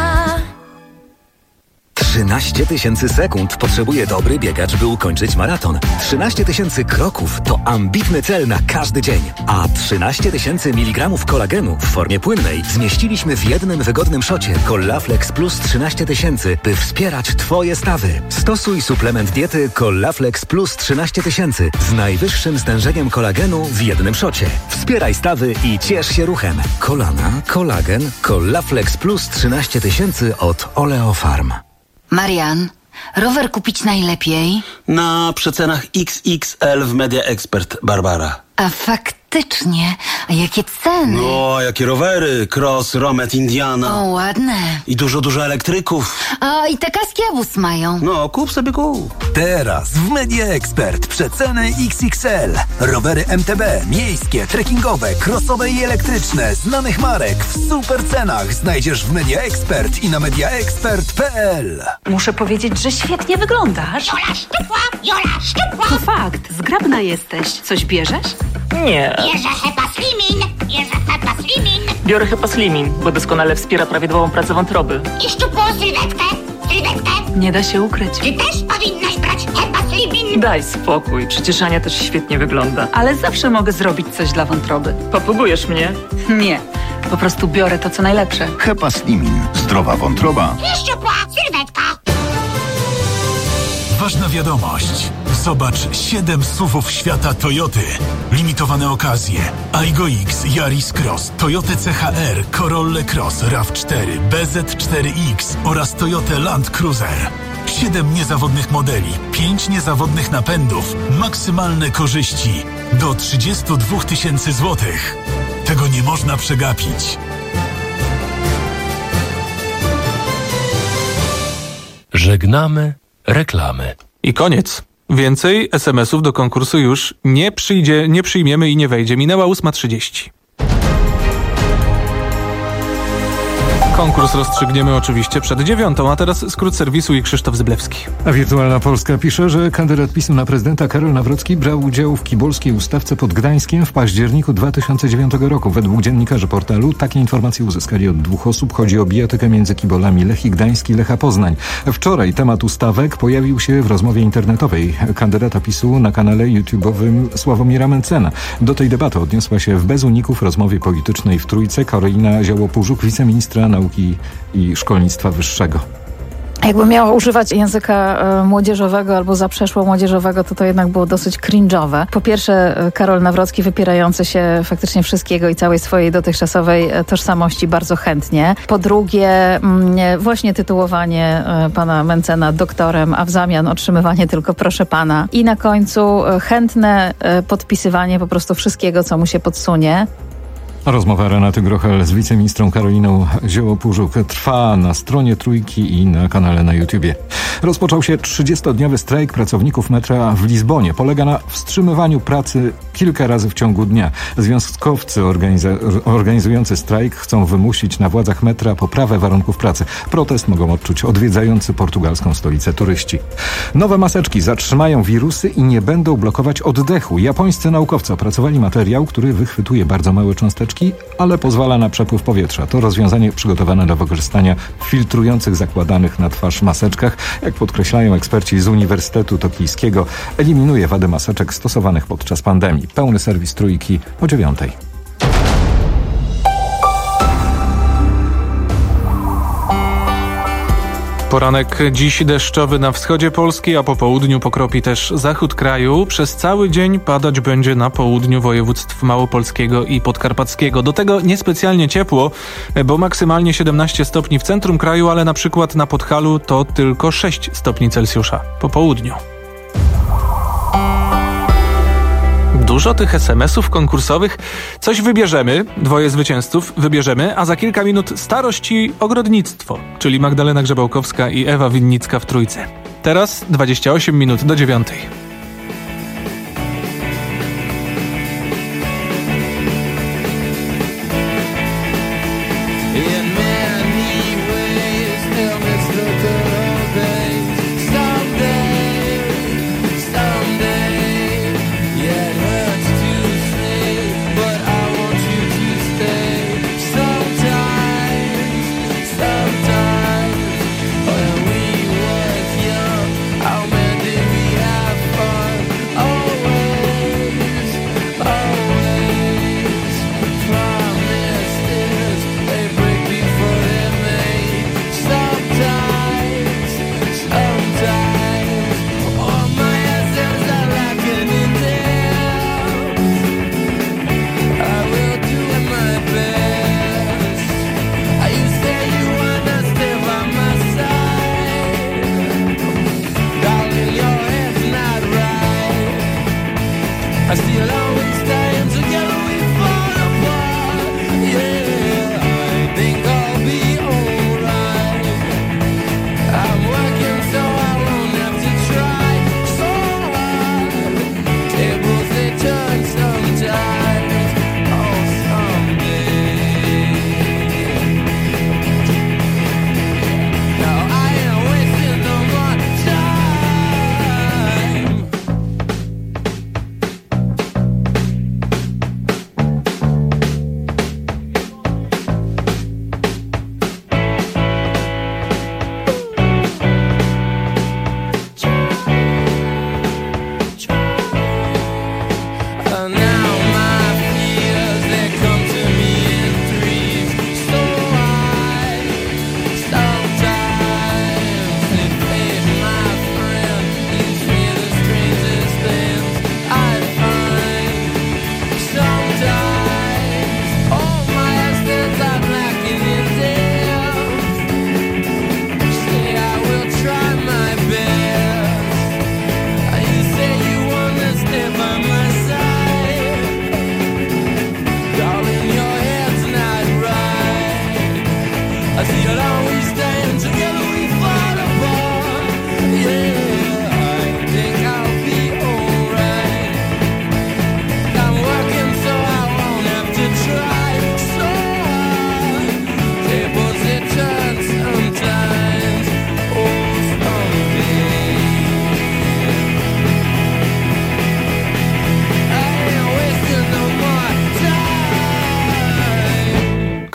trzynaście tysięcy sekund potrzebuje dobry biegacz, by ukończyć maraton. trzynaście tysięcy kroków to ambitny cel na każdy dzień. A trzynaście tysięcy miligramów kolagenu w formie płynnej zmieściliśmy w jednym wygodnym szocie Collaflex Plus trzynaście tysięcy, by wspierać Twoje stawy. Stosuj suplement diety Collaflex Plus trzynaście tysięcy z najwyższym stężeniem kolagenu w jednym szocie. Wspieraj stawy i ciesz się ruchem. Kolana, kolagen, Collaflex Plus trzynaście tysięcy od Oleofarm. Marian, rower kupić najlepiej? Na przecenach X X L w Media Expert, Barbara. A faktycznie, a jakie ceny? O, jakie rowery, Cross, Romet, Indiana. O, ładne. I dużo, dużo elektryków. A i te kaski Abus mają. No, kup sobie kup. Teraz w Media Expert przeceny X X L. Rowery M T B, miejskie, trekkingowe, crossowe i elektryczne, znanych marek w super cenach znajdziesz w Media Expert i na mediaexpert kropka p l. Muszę powiedzieć, że świetnie wyglądasz. Jola szczupła, Jola szczupła. To fakt, zgrabna jesteś. Coś bierzesz? Nie. Bierze Hepa Slimin, bierze Hepa Slimin. Biorę Hepa Slimin, bo doskonale wspiera prawidłową pracę wątroby. I szczupłą sylwetkę, sylwetkę. Nie da się ukryć. Ty też powinnaś brać Hepa Slimin. Daj spokój, przecież Ania też świetnie wygląda. Ale zawsze mogę zrobić coś dla wątroby. Popugujesz mnie? Nie. Po prostu biorę to, co najlepsze. Hepa Slimin. Zdrowa wątroba. Szczupła sylwetka. Ważna wiadomość. Zobacz siedem S U V-ów świata Toyoty. Limitowane okazje. Aygo X, Yaris Cross, Toyota C H R, Corolla Cross, RAV cztery, B Z cztery X oraz Toyota Land Cruiser. siedem niezawodnych modeli, pięć niezawodnych napędów, maksymalne korzyści do trzydzieści dwa tysięcy złotych. Tego nie można przegapić. Żegnamy reklamy. I koniec. Więcej es em esów do konkursu już nie przyjdzie, nie przyjmiemy i nie wejdzie. Minęła ósma trzydzieści. Konkurs rozstrzygniemy oczywiście przed dziewiątą, a teraz skrót serwisu i Krzysztof Zyblewski. A Wirtualna Polska pisze, że kandydat PiSu na prezydenta Karol Nawrocki brał udział w kibolskiej ustawce pod Gdańskiem w październiku dwa tysiące dziewiątego roku. Według dziennikarzy portalu takie informacje uzyskali od dwóch osób. Chodzi o bijatykę między kibolami Lechii Gdańsk i Lecha Poznań. Wczoraj temat ustawek pojawił się w rozmowie internetowej kandydata PiSu na kanale YouTube'owym Sławomira Mencena. Do tej debaty odniosła się w bez uników rozmowie politycznej w Trójce Karolina Zioło-Półżuk, wiceministra nauki i szkolnictwa wyższego. Jakby miała używać języka młodzieżowego albo zaprzeszło młodzieżowego, to to jednak było dosyć cringe'owe. Po pierwsze, Karol Nawrocki wypierający się faktycznie wszystkiego i całej swojej dotychczasowej tożsamości bardzo chętnie. Po drugie, właśnie tytułowanie pana Mencena doktorem, a w zamian otrzymywanie tylko proszę pana. I na końcu chętne podpisywanie po prostu wszystkiego, co mu się podsunie. Rozmowa Renaty Grochel z wiceministrą Karoliną Zioło-Półżuk trwa na stronie Trójki i na kanale na YouTubie. Rozpoczął się trzydziestodniowy strajk pracowników metra w Lizbonie. Polega na wstrzymywaniu pracy kilka razy w ciągu dnia. Związkowcy organiz- organizujący strajk chcą wymusić na władzach metra poprawę warunków pracy. Protest mogą odczuć odwiedzający portugalską stolicę turyści. Nowe maseczki zatrzymają wirusy i nie będą blokować oddechu. Japońscy naukowcy opracowali materiał, który wychwytuje bardzo małe cząsteczki, ale pozwala na przepływ powietrza. To rozwiązanie przygotowane do wykorzystania w filtrujących zakładanych na twarz maseczkach. Jak podkreślają eksperci z Uniwersytetu Tokijskiego, eliminuje wady maseczek stosowanych podczas pandemii. Pełny serwis Trójki o dziewiątej. Poranek dziś deszczowy na wschodzie Polski, a po południu pokropi też zachód kraju. Przez cały dzień padać będzie na południu województw małopolskiego i podkarpackiego. Do tego niespecjalnie ciepło, bo maksymalnie siedemnaście stopni w centrum kraju, ale na przykład na Podhalu to tylko sześć stopni Celsjusza po południu. Dużo tych es em esów konkursowych. Coś wybierzemy, dwoje zwycięzców wybierzemy, a za kilka minut starość i ogrodnictwo, czyli Magdalena Grzebałkowska i Ewa Winnicka w Trójce. Teraz dwadzieścia osiem minut do dziewiątej.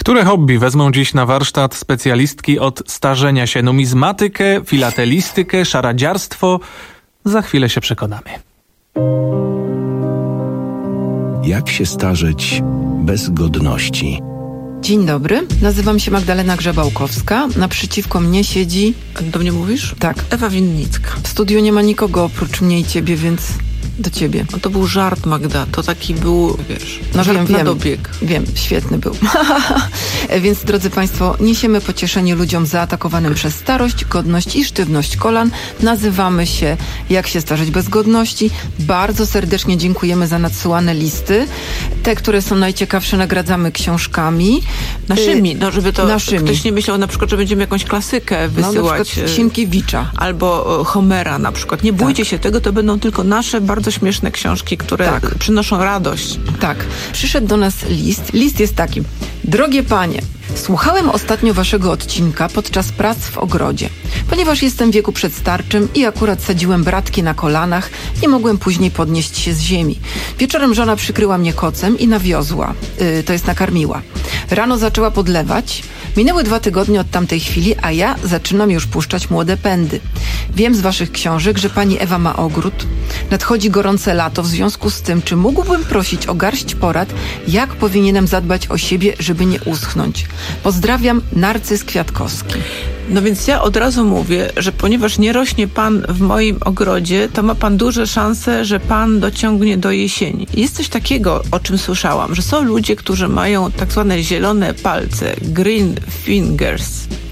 Które hobby wezmą dziś na warsztat specjalistki od starzenia się? Numizmatykę, filatelistykę, szaradziarstwo? Za chwilę się przekonamy. Jak się starzeć bez godności? Dzień dobry, nazywam się Magdalena Grzebałkowska. Naprzeciwko mnie siedzi... Do mnie mówisz? Tak. Ewa Winnicka. W studiu nie ma nikogo oprócz mnie i ciebie, więc do ciebie. No to był żart, Magda. To taki był, wiesz, no żart wiem, na wiem, dobieg. Wiem, świetny był. Więc, drodzy Państwo, niesiemy pocieszenie ludziom zaatakowanym przez starość, godność i sztywność kolan. Nazywamy się Jak się starzeć bez godności. Bardzo serdecznie dziękujemy za nadsyłane listy. Te, które są najciekawsze, nagradzamy książkami. Naszymi, no żeby to Naszymi. ktoś nie myślał na przykład, że będziemy jakąś klasykę wysyłać. No, na przykład Sienkiewicza. Albo Homera na przykład. Nie bójcie tak. się tego, to będą tylko nasze bardzo śmieszne książki, które tak. przynoszą radość. Tak. Przyszedł do nas list. List jest taki. Drogie panie, słuchałem ostatnio waszego odcinka podczas prac w ogrodzie. Ponieważ jestem w wieku przedstarczym i akurat sadziłem bratki na kolanach, nie mogłem później podnieść się z ziemi. Wieczorem żona przykryła mnie kocem i nawiozła, yy, to jest nakarmiła. Rano zaczęła podlewać. Minęły dwa tygodnie od tamtej chwili, a ja zaczynam już puszczać młode pędy. Wiem z waszych książek, że pani Ewa ma ogród. Nadchodzi gorące lato, w związku z tym, czy mógłbym prosić o garść porad, jak powinienem zadbać o siebie, żeby nie uschnąć. Pozdrawiam, Narcyz Kwiatkowski. No więc ja od razu mówię, że ponieważ nie rośnie pan w moim ogrodzie, to ma pan duże szanse, że pan dociągnie do jesieni. Jest coś takiego, o czym słyszałam, że są ludzie, którzy mają tak zwane zielone palce, green fingers.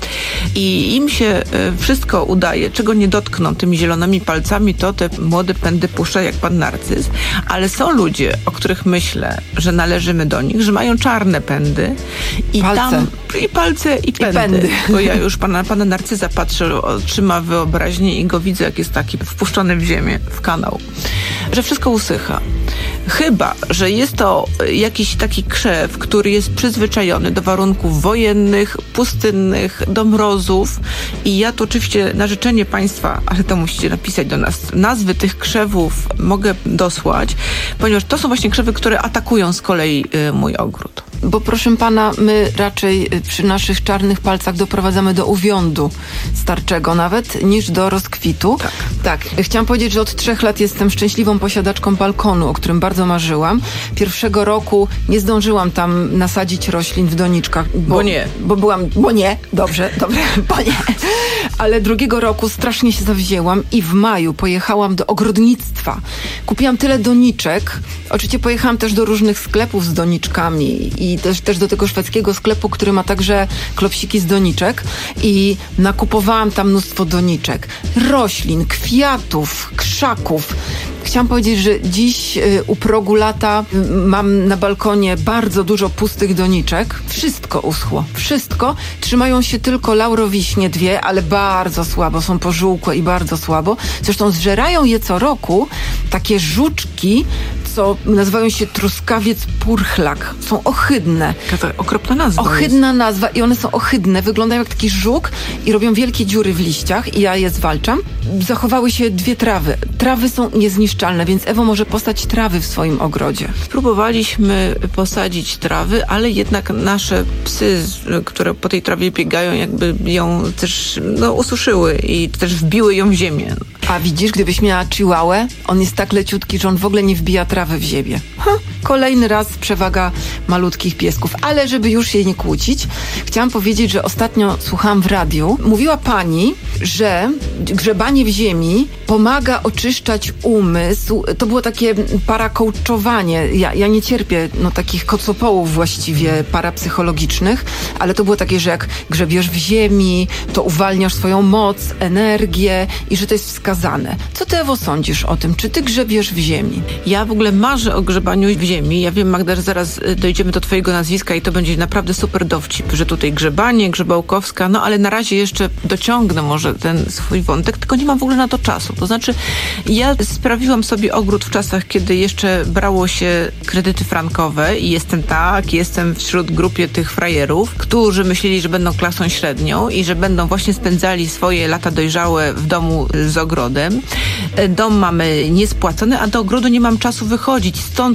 I im się wszystko udaje, czego nie dotkną tymi zielonymi palcami, to te młode pędy puszcza jak pan Narcyz. Ale są ludzie, o których myślę, że należymy do nich, że mają czarne pędy. I palce. Tam, i palce, i pędy. I pędy. Bo ja już pana, pana Narcyza patrzę oczyma wyobraźni i go widzę, jak jest taki wpuszczony w ziemię, w kanał. Że wszystko usycha. Chyba, że jest to jakiś taki krzew, który jest przyzwyczajony do warunków wojennych, pustynnych, do mrozów i ja to oczywiście na życzenie państwa, ale to musicie napisać do nas, nazwy tych krzewów mogę dosłać, ponieważ to są właśnie krzewy, które atakują z kolei y, mój ogród. Bo proszę pana, my raczej przy naszych czarnych palcach doprowadzamy do uwiądu starczego nawet, niż do rozkwitu. Tak. Tak. Chciałam powiedzieć, że od trzech lat jestem szczęśliwą posiadaczką balkonu, o którym bardzo marzyłam. Pierwszego roku nie zdążyłam tam nasadzić roślin w doniczkach. Bo, bo nie. Bo byłam, bo nie, dobrze, dobrze, bo nie. Ale drugiego roku strasznie się zawzięłam i w maju pojechałam do ogrodnictwa. Kupiłam tyle doniczek. Oczywiście pojechałam też do różnych sklepów z doniczkami i też, też do tego szwedzkiego sklepu, który ma także klopsiki z doniczek i nakupowałam tam mnóstwo doniczek. Roślin, kwiatów, krzaków. Chciałam powiedzieć, że dziś y, u progu lata y, mam na balkonie bardzo dużo pustych doniczek. Wszystko uschło. Wszystko. Trzymają się tylko laurowiśnie dwie, ale bardzo słabo. Są pożółkłe i bardzo słabo. Zresztą zżerają je co roku takie żuczki, co nazywają się truskawiec purchlak. Są ohydne. To okropna nazwa. Ohydna jest. nazwa i one są ohydne. Wyglądają jak taki żuk i robią wielkie dziury w liściach i ja je zwalczam. Zachowały się dwie trawy. Trawy są niezniszczalne, więc Ewo może postać trawy w swoim ogrodzie. Próbowaliśmy posadzić trawy, ale jednak nasze psy, które po tej trawie biegają, jakby ją też no, ususzyły i też wbiły ją w ziemię. A widzisz, gdybyś miała chihuahę, on jest tak leciutki, że on w ogóle nie wbija trawy w ziemię. Ha, kolejny raz przewaga malutkich piesków. Ale żeby już się nie kłócić, chciałam powiedzieć, że ostatnio słuchałam w radiu. Mówiła pani, że grzebanie w ziemi pomaga oczyszczać umysł. To było takie parakołczowanie. Ja, ja nie cierpię no, takich kocopołów właściwie parapsychologicznych, ale to było takie, że jak grzebiesz w ziemi, to uwalniasz swoją moc, energię i że to jest wskazane. Co ty, Ewo, sądzisz o tym? Czy ty grzebiesz w ziemi? Ja w ogóle marzę o grzebaniu w ziemi. Ja wiem, Magda, że zaraz dojdziemy do twojego nazwiska i to będzie naprawdę super dowcip, że tutaj grzebanie, Grzebałkowska, no ale na razie jeszcze dociągnę może ten swój wątek, tylko nie mam w ogóle na to czasu. To znaczy, ja sprawiłam sobie ogród w czasach, kiedy jeszcze brało się kredyty frankowe i jestem tak, jestem wśród grupie tych frajerów, którzy myśleli, że będą klasą średnią i że będą właśnie spędzali swoje lata dojrzałe w domu z ogrodem. Dom mamy niespłacony, a do ogrodu nie mam czasu wychodzić. Stąd tam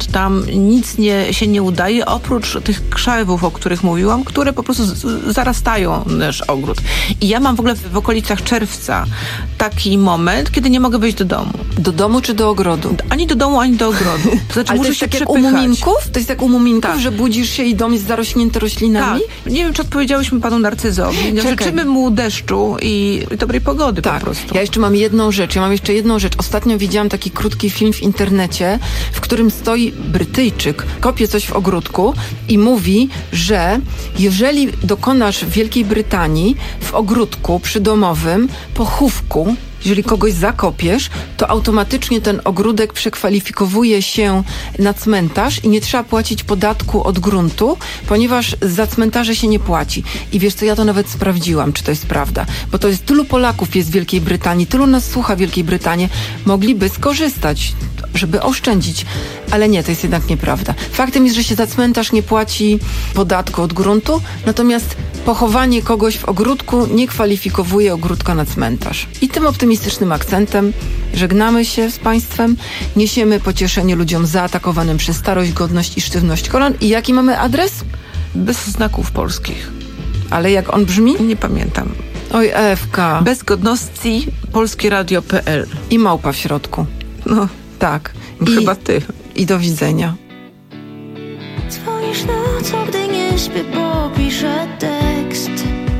nic nie, się nie udaje, oprócz tych krzewów, o których mówiłam, które po prostu z, zarastają nasz ogród. I ja mam w ogóle w okolicach czerwca taki moment, kiedy nie mogę wejść do domu. Do domu czy do ogrodu? Ani do domu, ani do ogrodu. To znaczy, ale muszę to jest się tak jak przepychać. u muminków? To jest jak u muminków, tak. że budzisz się i dom jest zarośnięty roślinami? Tak. Nie wiem, czy odpowiedziałyśmy panu Narcyzowi. Życzymy mu deszczu i, i dobrej pogody tak. po prostu. Ja jeszcze mam jedną rzecz. Ja mam jeszcze jedną rzecz. Ostatnio widziałam taki krótki film w internecie, w którym stoi Brytyjczyk, kopie coś w ogródku i mówi, że jeżeli dokonasz w Wielkiej Brytanii w ogródku przydomowym pochówku, jeżeli kogoś zakopiesz, to automatycznie ten ogródek przekwalifikowuje się na cmentarz i nie trzeba płacić podatku od gruntu, ponieważ za cmentarze się nie płaci. I wiesz co, ja to nawet sprawdziłam, czy to jest prawda. Bo to jest tylu Polaków jest w Wielkiej Brytanii, tylu nas słucha Wielkiej Brytanii, mogliby skorzystać, żeby oszczędzić. Ale nie, to jest jednak nieprawda. Faktem jest, że się za cmentarz nie płaci podatku od gruntu, natomiast pochowanie kogoś w ogródku nie kwalifikowuje ogródka na cmentarz. I tym optymistycznym akcentem żegnamy się z Państwem, niesiemy pocieszenie ludziom zaatakowanym przez starość, godność i sztywność kolan. I jaki mamy adres? Bez znaków polskich. Ale jak on brzmi? Nie pamiętam. Oj, Ewka. Bez godności polskieradio kropka p l. I małpa w środku. No, tak. I, chyba ty. I do widzenia. Dzwonisz nocą, gdy nie śpię, bo piszę tekst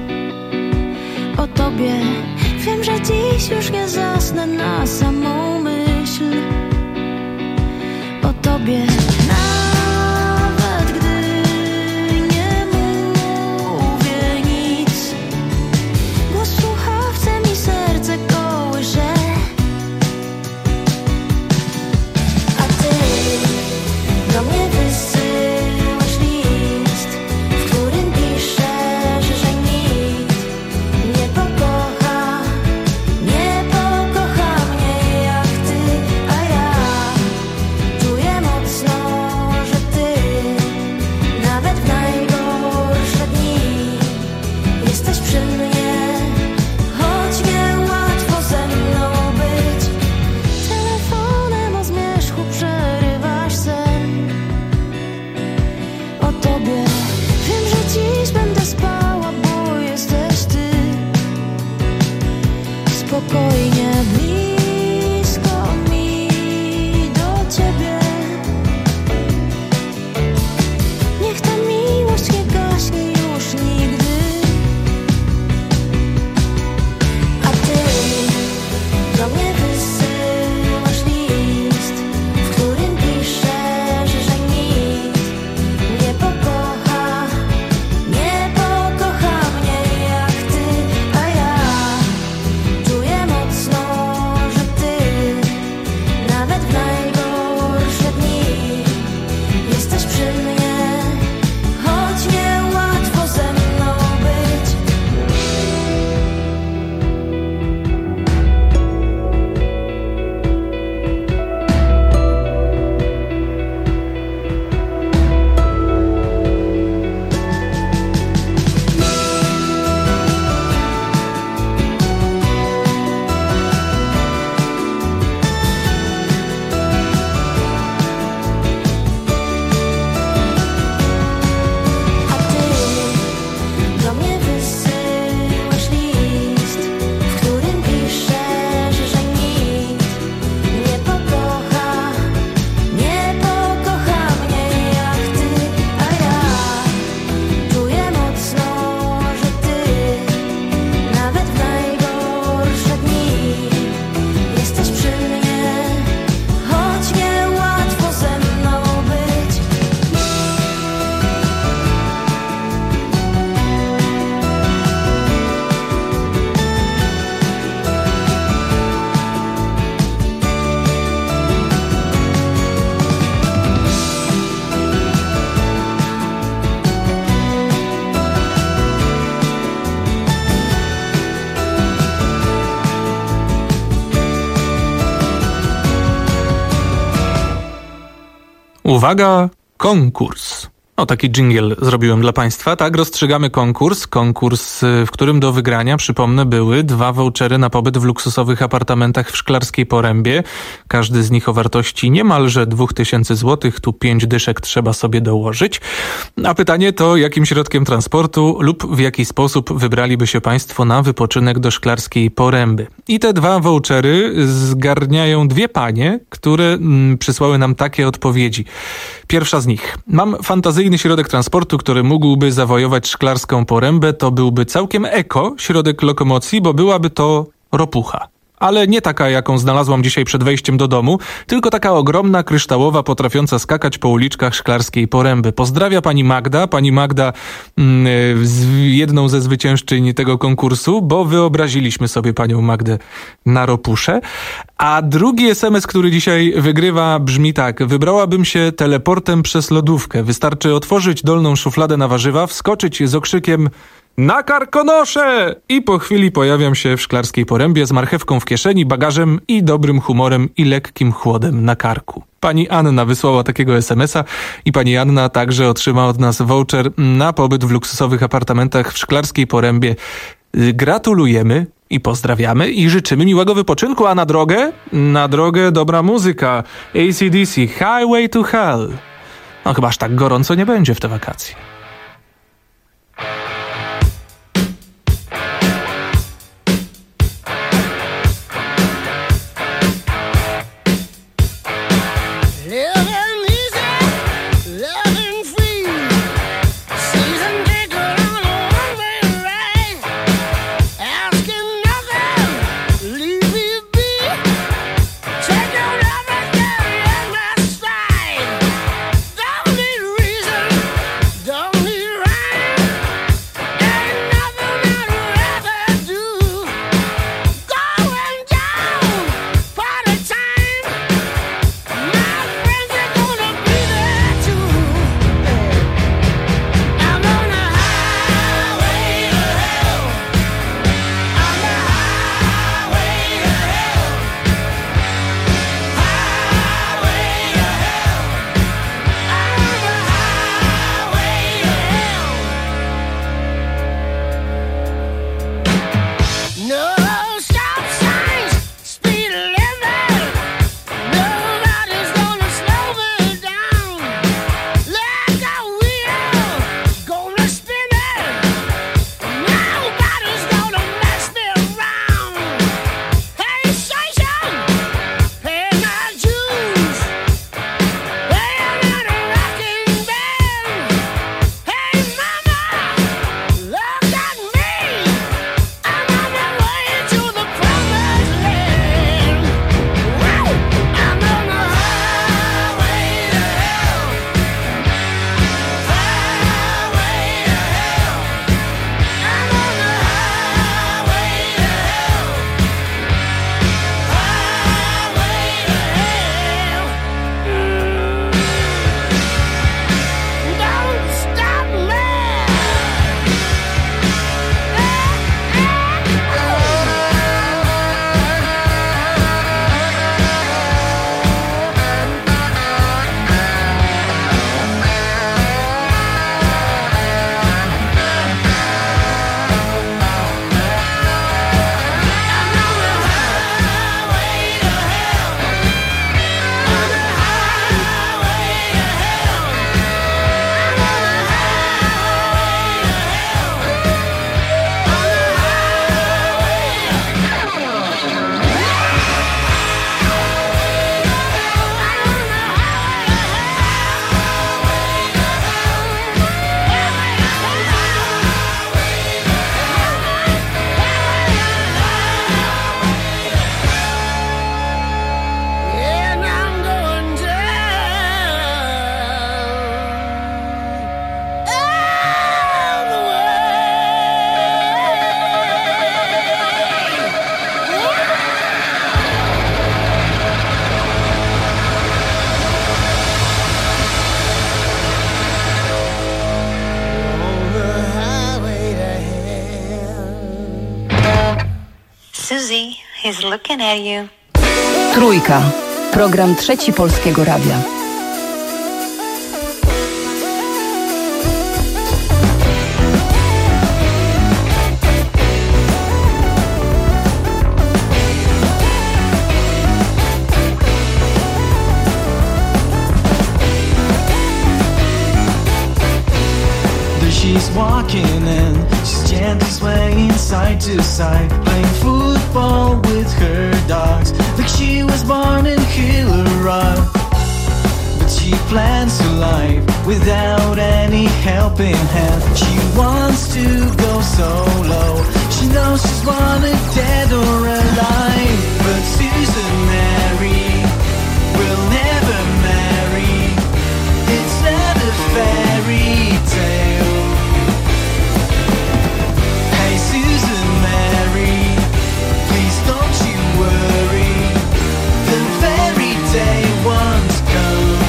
o tobie. Wiem, że dziś już nie zasnę na samą myśl o tobie. Nawet gdy nie mówię nic, głos w słuchawce mi serce kołysze. A ty do mnie wysyłasz list, w którym piszesz, że nikt nie pokocha, nie pokocha mnie jak ty, a ja czuję mocno, że ty nawet w najgorsze dni jesteś przy mnie, choć niełatwo ze mną być. Telefonem o zmierzchu przerywasz sen o tobie. Wiem, że dziś będę spała, bo jesteś ty. Spokojnie blisko mi do ciebie. Niech ta miłość nie gaśnie już nigdy. A ty do mnie wysyłasz list, w którym piszesz, że nikt nie pokocha, nie pokocha mnie jak ty, a ja czuję mocno, że ty nawet w najgorsze dni jesteś przy mnie, choć niełatwo ze mną być. A ty do mnie wysyłasz list, w którym piszesz, że nikt nie pokocha, nie pokocha mnie jak ty, a ja czuję mocno, że ty nawet w najgorsze dni jesteś przy mnie, choć niełatwo ze mną być. Uwaga, konkurs. O, taki dżingiel zrobiłem dla Państwa. Tak, rozstrzygamy konkurs. Konkurs, w którym do wygrania, przypomnę, były dwa vouchery na pobyt w luksusowych apartamentach w Szklarskiej Porębie. Każdy z nich o wartości niemalże dwóch tysięcy złotych. Tu pięć dyszek trzeba sobie dołożyć. A pytanie to, jakim środkiem transportu lub w jaki sposób wybraliby się Państwo na wypoczynek do Szklarskiej Poręby. I te dwa vouchery zgarniają dwie panie, które mm, przysłały nam takie odpowiedzi. Pierwsza z nich. Mam fantazyjny środek transportu, który mógłby zawojować Szklarską Porębę. To byłby całkiem eko środek lokomocji, bo byłaby to ropucha. Ale nie taka, jaką znalazłam dzisiaj przed wejściem do domu, tylko taka ogromna, kryształowa, potrafiąca skakać po uliczkach Szklarskiej Poręby. Pozdrawia pani Magda. Pani Magda mm, z, jedną ze zwyciężczyń tego konkursu, bo wyobraziliśmy sobie panią Magdę na ropuszę. A drugi es em es, który dzisiaj wygrywa, brzmi tak. Wybrałabym się teleportem przez lodówkę. Wystarczy otworzyć dolną szufladę na warzywa, wskoczyć z okrzykiem na karkonosze! I po chwili pojawiam się w Szklarskiej Porębie z marchewką w kieszeni, bagażem i dobrym humorem i lekkim chłodem na karku. Pani Anna wysłała takiego es em es a i pani Anna także otrzyma od nas voucher na pobyt w luksusowych apartamentach w Szklarskiej Porębie. Gratulujemy i pozdrawiamy i życzymy miłego wypoczynku, a na drogę? Na drogę dobra muzyka. A C D C, Highway to Hell. No chyba aż tak gorąco nie będzie w te wakacje. Susie, he's looking at you. Trójka. Program Trzeci Polskiego Radia. walking and she's gently swaying side to side, playing football with her dogs like she was born in Killer Rock. But she plans her life without any helping hand. She wants to go solo. She knows she's wanted dead or alive. But Susan Mary will never marry. It's not a fairy tale. Hey Susan Mary, please don't you worry. The fairy day won't come.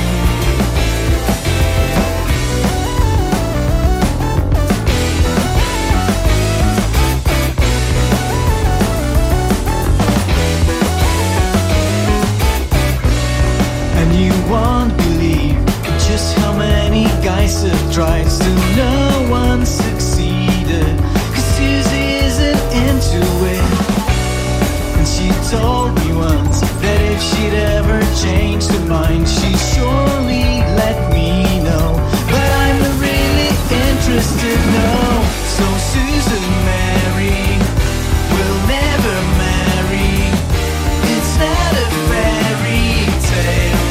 And you won't believe just how many guys have tried, still no one succeeded, 'cause Susie isn't into it. And she told me once that if she'd ever changed her mind, she'd surely let me know. But I'm not really interested, no. So Susan Mary will never marry. It's not a fairy tale.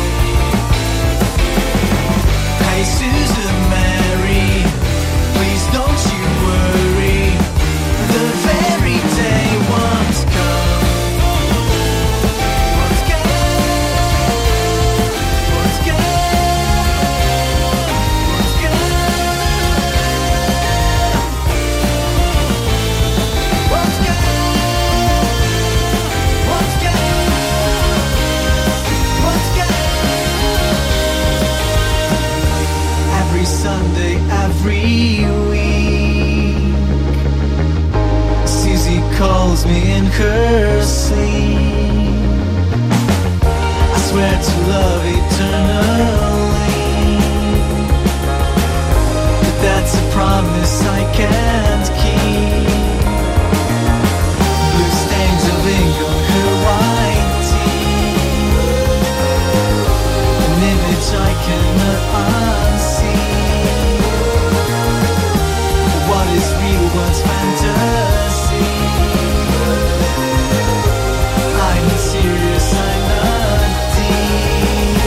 Hey Susan Mary, please don't you worry. The fairy day won't come. Won't come. Won't come. Won't come. Won't come. Won't come. Won't come. Every Sunday, every week, Susie calls me in her sleep. I swear to love eternally, but that's a promise I can't keep. Blue stains of ink on her white teeth, an image I cannot unsee. What is real, what's fantasy? I'm not serious, I'm not deep.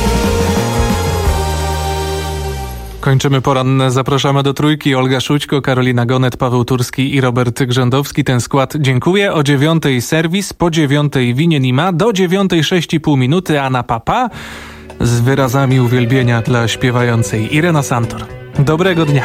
Kończymy poranne. Zapraszamy do trójki. Olga Szućko, Karolina Gonet, Paweł Turski i Robert Grzędowski. Ten skład dziękuję. O dziewiątej serwis, po dziewiątej winien i ma, do dziewiątej sześć i pół minuty Anna Papa z wyrazami uwielbienia dla śpiewającej Irena Santor. Dobrego dnia.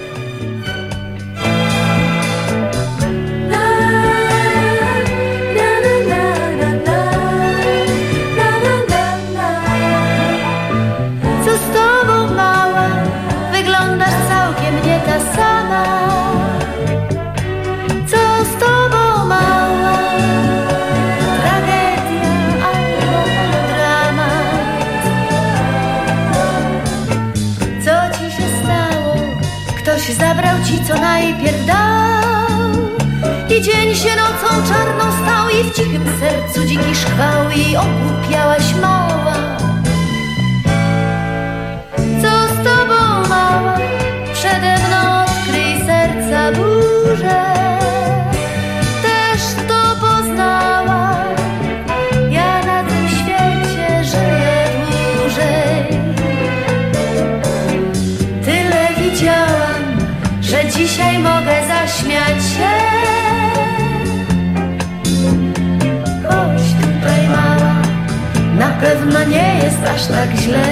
Co z tobą, mała? Wyglądasz całkiem nie ta sama. Co z tobą, mała? Tragedia albo dramat. Co ci się stało? Ktoś zabrał ci, co najpierw dał. I dzień się nocą czarną stał i w cichym sercu dziki szkwał i ogłupiałaś mała. Co z tobą, mała? Przede mną odkryj serca burzę. Też to poznała. Ja na tym świecie żyję dłużej. Tyle widziałam, że dzisiaj mogę zaśmiać się. Chodź tutaj, mała, na pewno nie jest aż tak źle.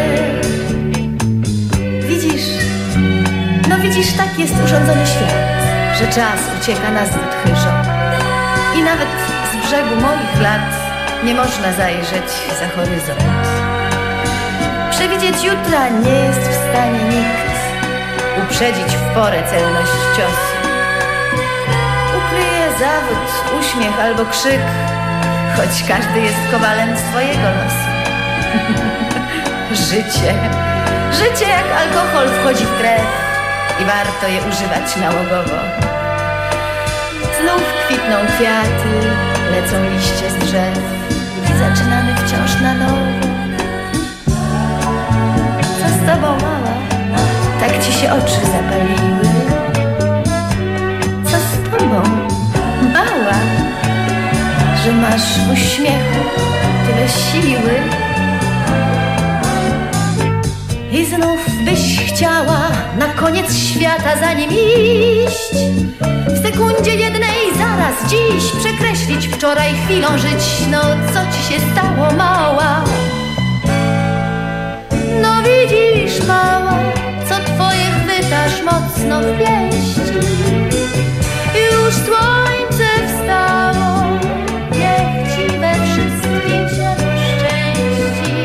Widzisz, no widzisz, tak jest urządzony świat, że czas ucieka na zbyt rząd. I nawet z brzegu moich lat nie można zajrzeć za horyzont. Przewidzieć jutra nie jest w stanie nikt, uprzedzić w porę celność ciosu. Ukryje zawód, uśmiech albo krzyk, choć każdy jest kowalem swojego losu. Życie, życie jak alkohol wchodzi w krew i warto je używać nałogowo. Znów kwitną kwiaty, lecą liście z drzew i zaczynamy wciąż na nowo. Co z tobą, mała? Tak ci się oczy zapaliły? twarzy masz w uśmiechu tyle siły i znów byś chciała na koniec świata za nim iść. W sekundzie jednej zaraz dziś przekreślić wczoraj chwilą żyć. No co ci się stało, mała? No widzisz, mała, co twoje chwytasz mocno w pięści. Już słońce wstało, niech ci we wszystkim się szczęści.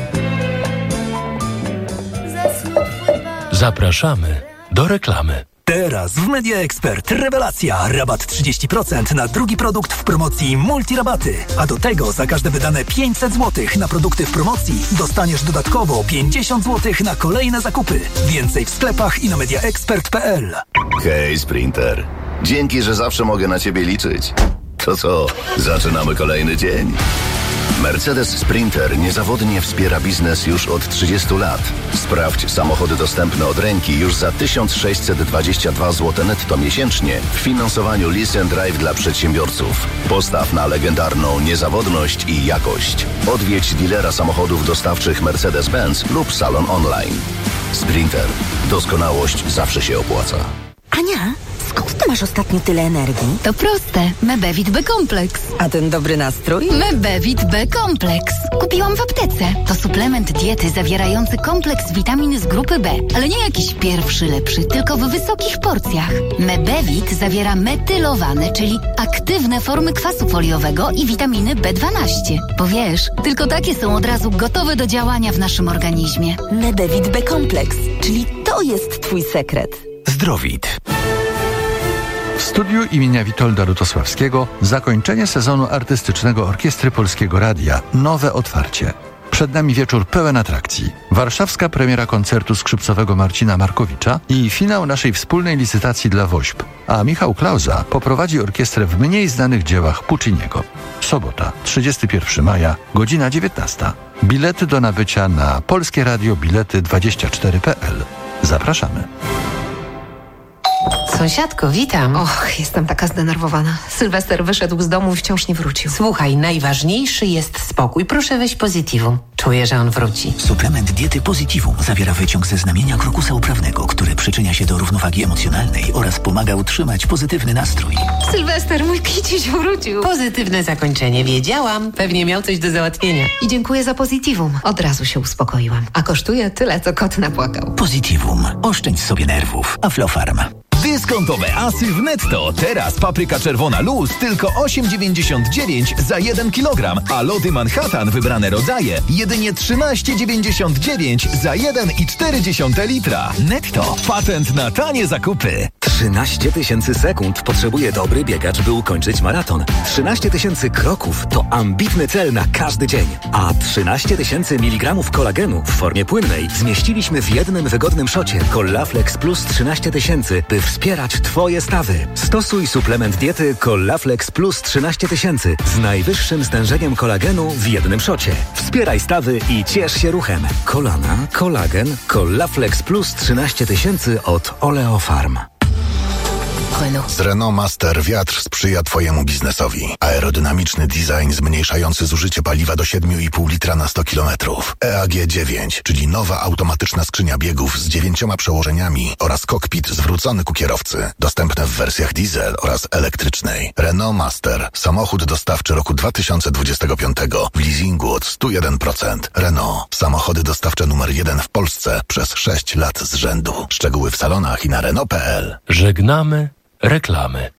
Zasnął twój pan. Zapraszamy do reklamy. Teraz w Media Expert rewelacja! Rabat trzydzieści procent na drugi produkt w promocji Multirabaty. A do tego za każde wydane pięćset złotych na produkty w promocji dostaniesz dodatkowo pięćdziesiąt złotych na kolejne zakupy. Więcej w sklepach i na media expert kropka p l. Hej, Sprinter. Dzięki, że zawsze mogę na ciebie liczyć. To co, zaczynamy kolejny dzień? Mercedes Sprinter niezawodnie wspiera biznes już od trzydziestu lat. Sprawdź samochody dostępne od ręki już za tysiąc sześćset dwadzieścia dwa złote netto miesięcznie w finansowaniu Lease and Drive dla przedsiębiorców. Postaw na legendarną niezawodność i jakość. Odwiedź dealera samochodów dostawczych Mercedes-Benz lub salon online. Sprinter. Doskonałość zawsze się opłaca. Ania, skąd ty masz ostatnio tyle energii? To proste. Mebevit B-Kompleks. A ten dobry nastrój? Mebevit B-Kompleks. Kupiłam w aptece. To suplement diety zawierający kompleks witamin z grupy B. Ale nie jakiś pierwszy lepszy, tylko w wysokich porcjach. Mebevit zawiera metylowane, czyli aktywne formy kwasu foliowego i witaminy B dwanaście. Bo wiesz, tylko takie są od razu gotowe do działania w naszym organizmie. Mebevit B-Kompleks, czyli to jest twój sekret. Zdrowit. W studiu imienia Witolda Lutosławskiego zakończenie sezonu artystycznego Orkiestry Polskiego Radia. Nowe otwarcie. Przed nami wieczór pełen atrakcji. Warszawska premiera koncertu skrzypcowego Marcina Markowicza i finał naszej wspólnej licytacji dla WOŚP. A Michał Klauza poprowadzi orkiestrę w mniej znanych dziełach Pucciniego. Sobota, trzydziestego pierwszego maja, godzina dziewiętnasta. Bilety do nabycia na Polskie Radio Bilety dwadzieścia cztery kropka p l. Zapraszamy. Sąsiadko, witam. Och, jestem taka zdenerwowana. Sylwester wyszedł z domu i wciąż nie wrócił. Słuchaj, najważniejszy jest spokój. Proszę weź Positivum. Czuję, że on wróci. Suplement diety Positivum zawiera wyciąg ze znamienia krokusa uprawnego, który przyczynia się do równowagi emocjonalnej oraz pomaga utrzymać pozytywny nastrój. Sylwester, mój kiciuś wrócił. Pozytywne zakończenie. Wiedziałam. Pewnie miał coś do załatwienia. I dziękuję za Positivum. Od razu się uspokoiłam. A kosztuje tyle, co kot napłakał. Positivum. Oszczędź sobie nerwów. Aflofarm. Dyskontowe asy w Netto. Teraz papryka czerwona luz tylko osiem dziewięćdziesiąt dziewięć za jeden kilogram, a lody Manhattan wybrane rodzaje jedynie trzynaście dziewięćdziesiąt dziewięć za jeden i cztery dziesiąte litra. Netto. Patent na tanie zakupy. trzynaście tysięcy sekund potrzebuje dobry biegacz, by ukończyć maraton. trzynaście tysięcy kroków to ambitny cel na każdy dzień. A trzynaście tysięcy miligramów kolagenu w formie płynnej zmieściliśmy w jednym wygodnym szocie. Collaflex Plus trzynaście tysięcy, by wspierać Twoje stawy. Stosuj suplement diety Collaflex Plus trzynaście tysięcy z najwyższym stężeniem kolagenu w jednym szocie. Wspieraj stawy i ciesz się ruchem. Kolana, kolagen, Collaflex Plus trzynaście tysięcy od Oleofarm. Z Renault Master wiatr sprzyja Twojemu biznesowi. Aerodynamiczny design zmniejszający zużycie paliwa do siedem i pół litra na sto kilometrów. E A G dziewięć, czyli nowa automatyczna skrzynia biegów z dziewięcioma przełożeniami oraz kokpit zwrócony ku kierowcy. Dostępne w wersjach diesel oraz elektrycznej. Renault Master. Samochód dostawczy roku dwa tysiące dwudziestego piątego w leasingu od sto jeden procent. Renault. Samochody dostawcze numer jeden w Polsce przez sześć lat z rzędu. Szczegóły w salonach i na Renault kropka p l. Żegnamy reklamy.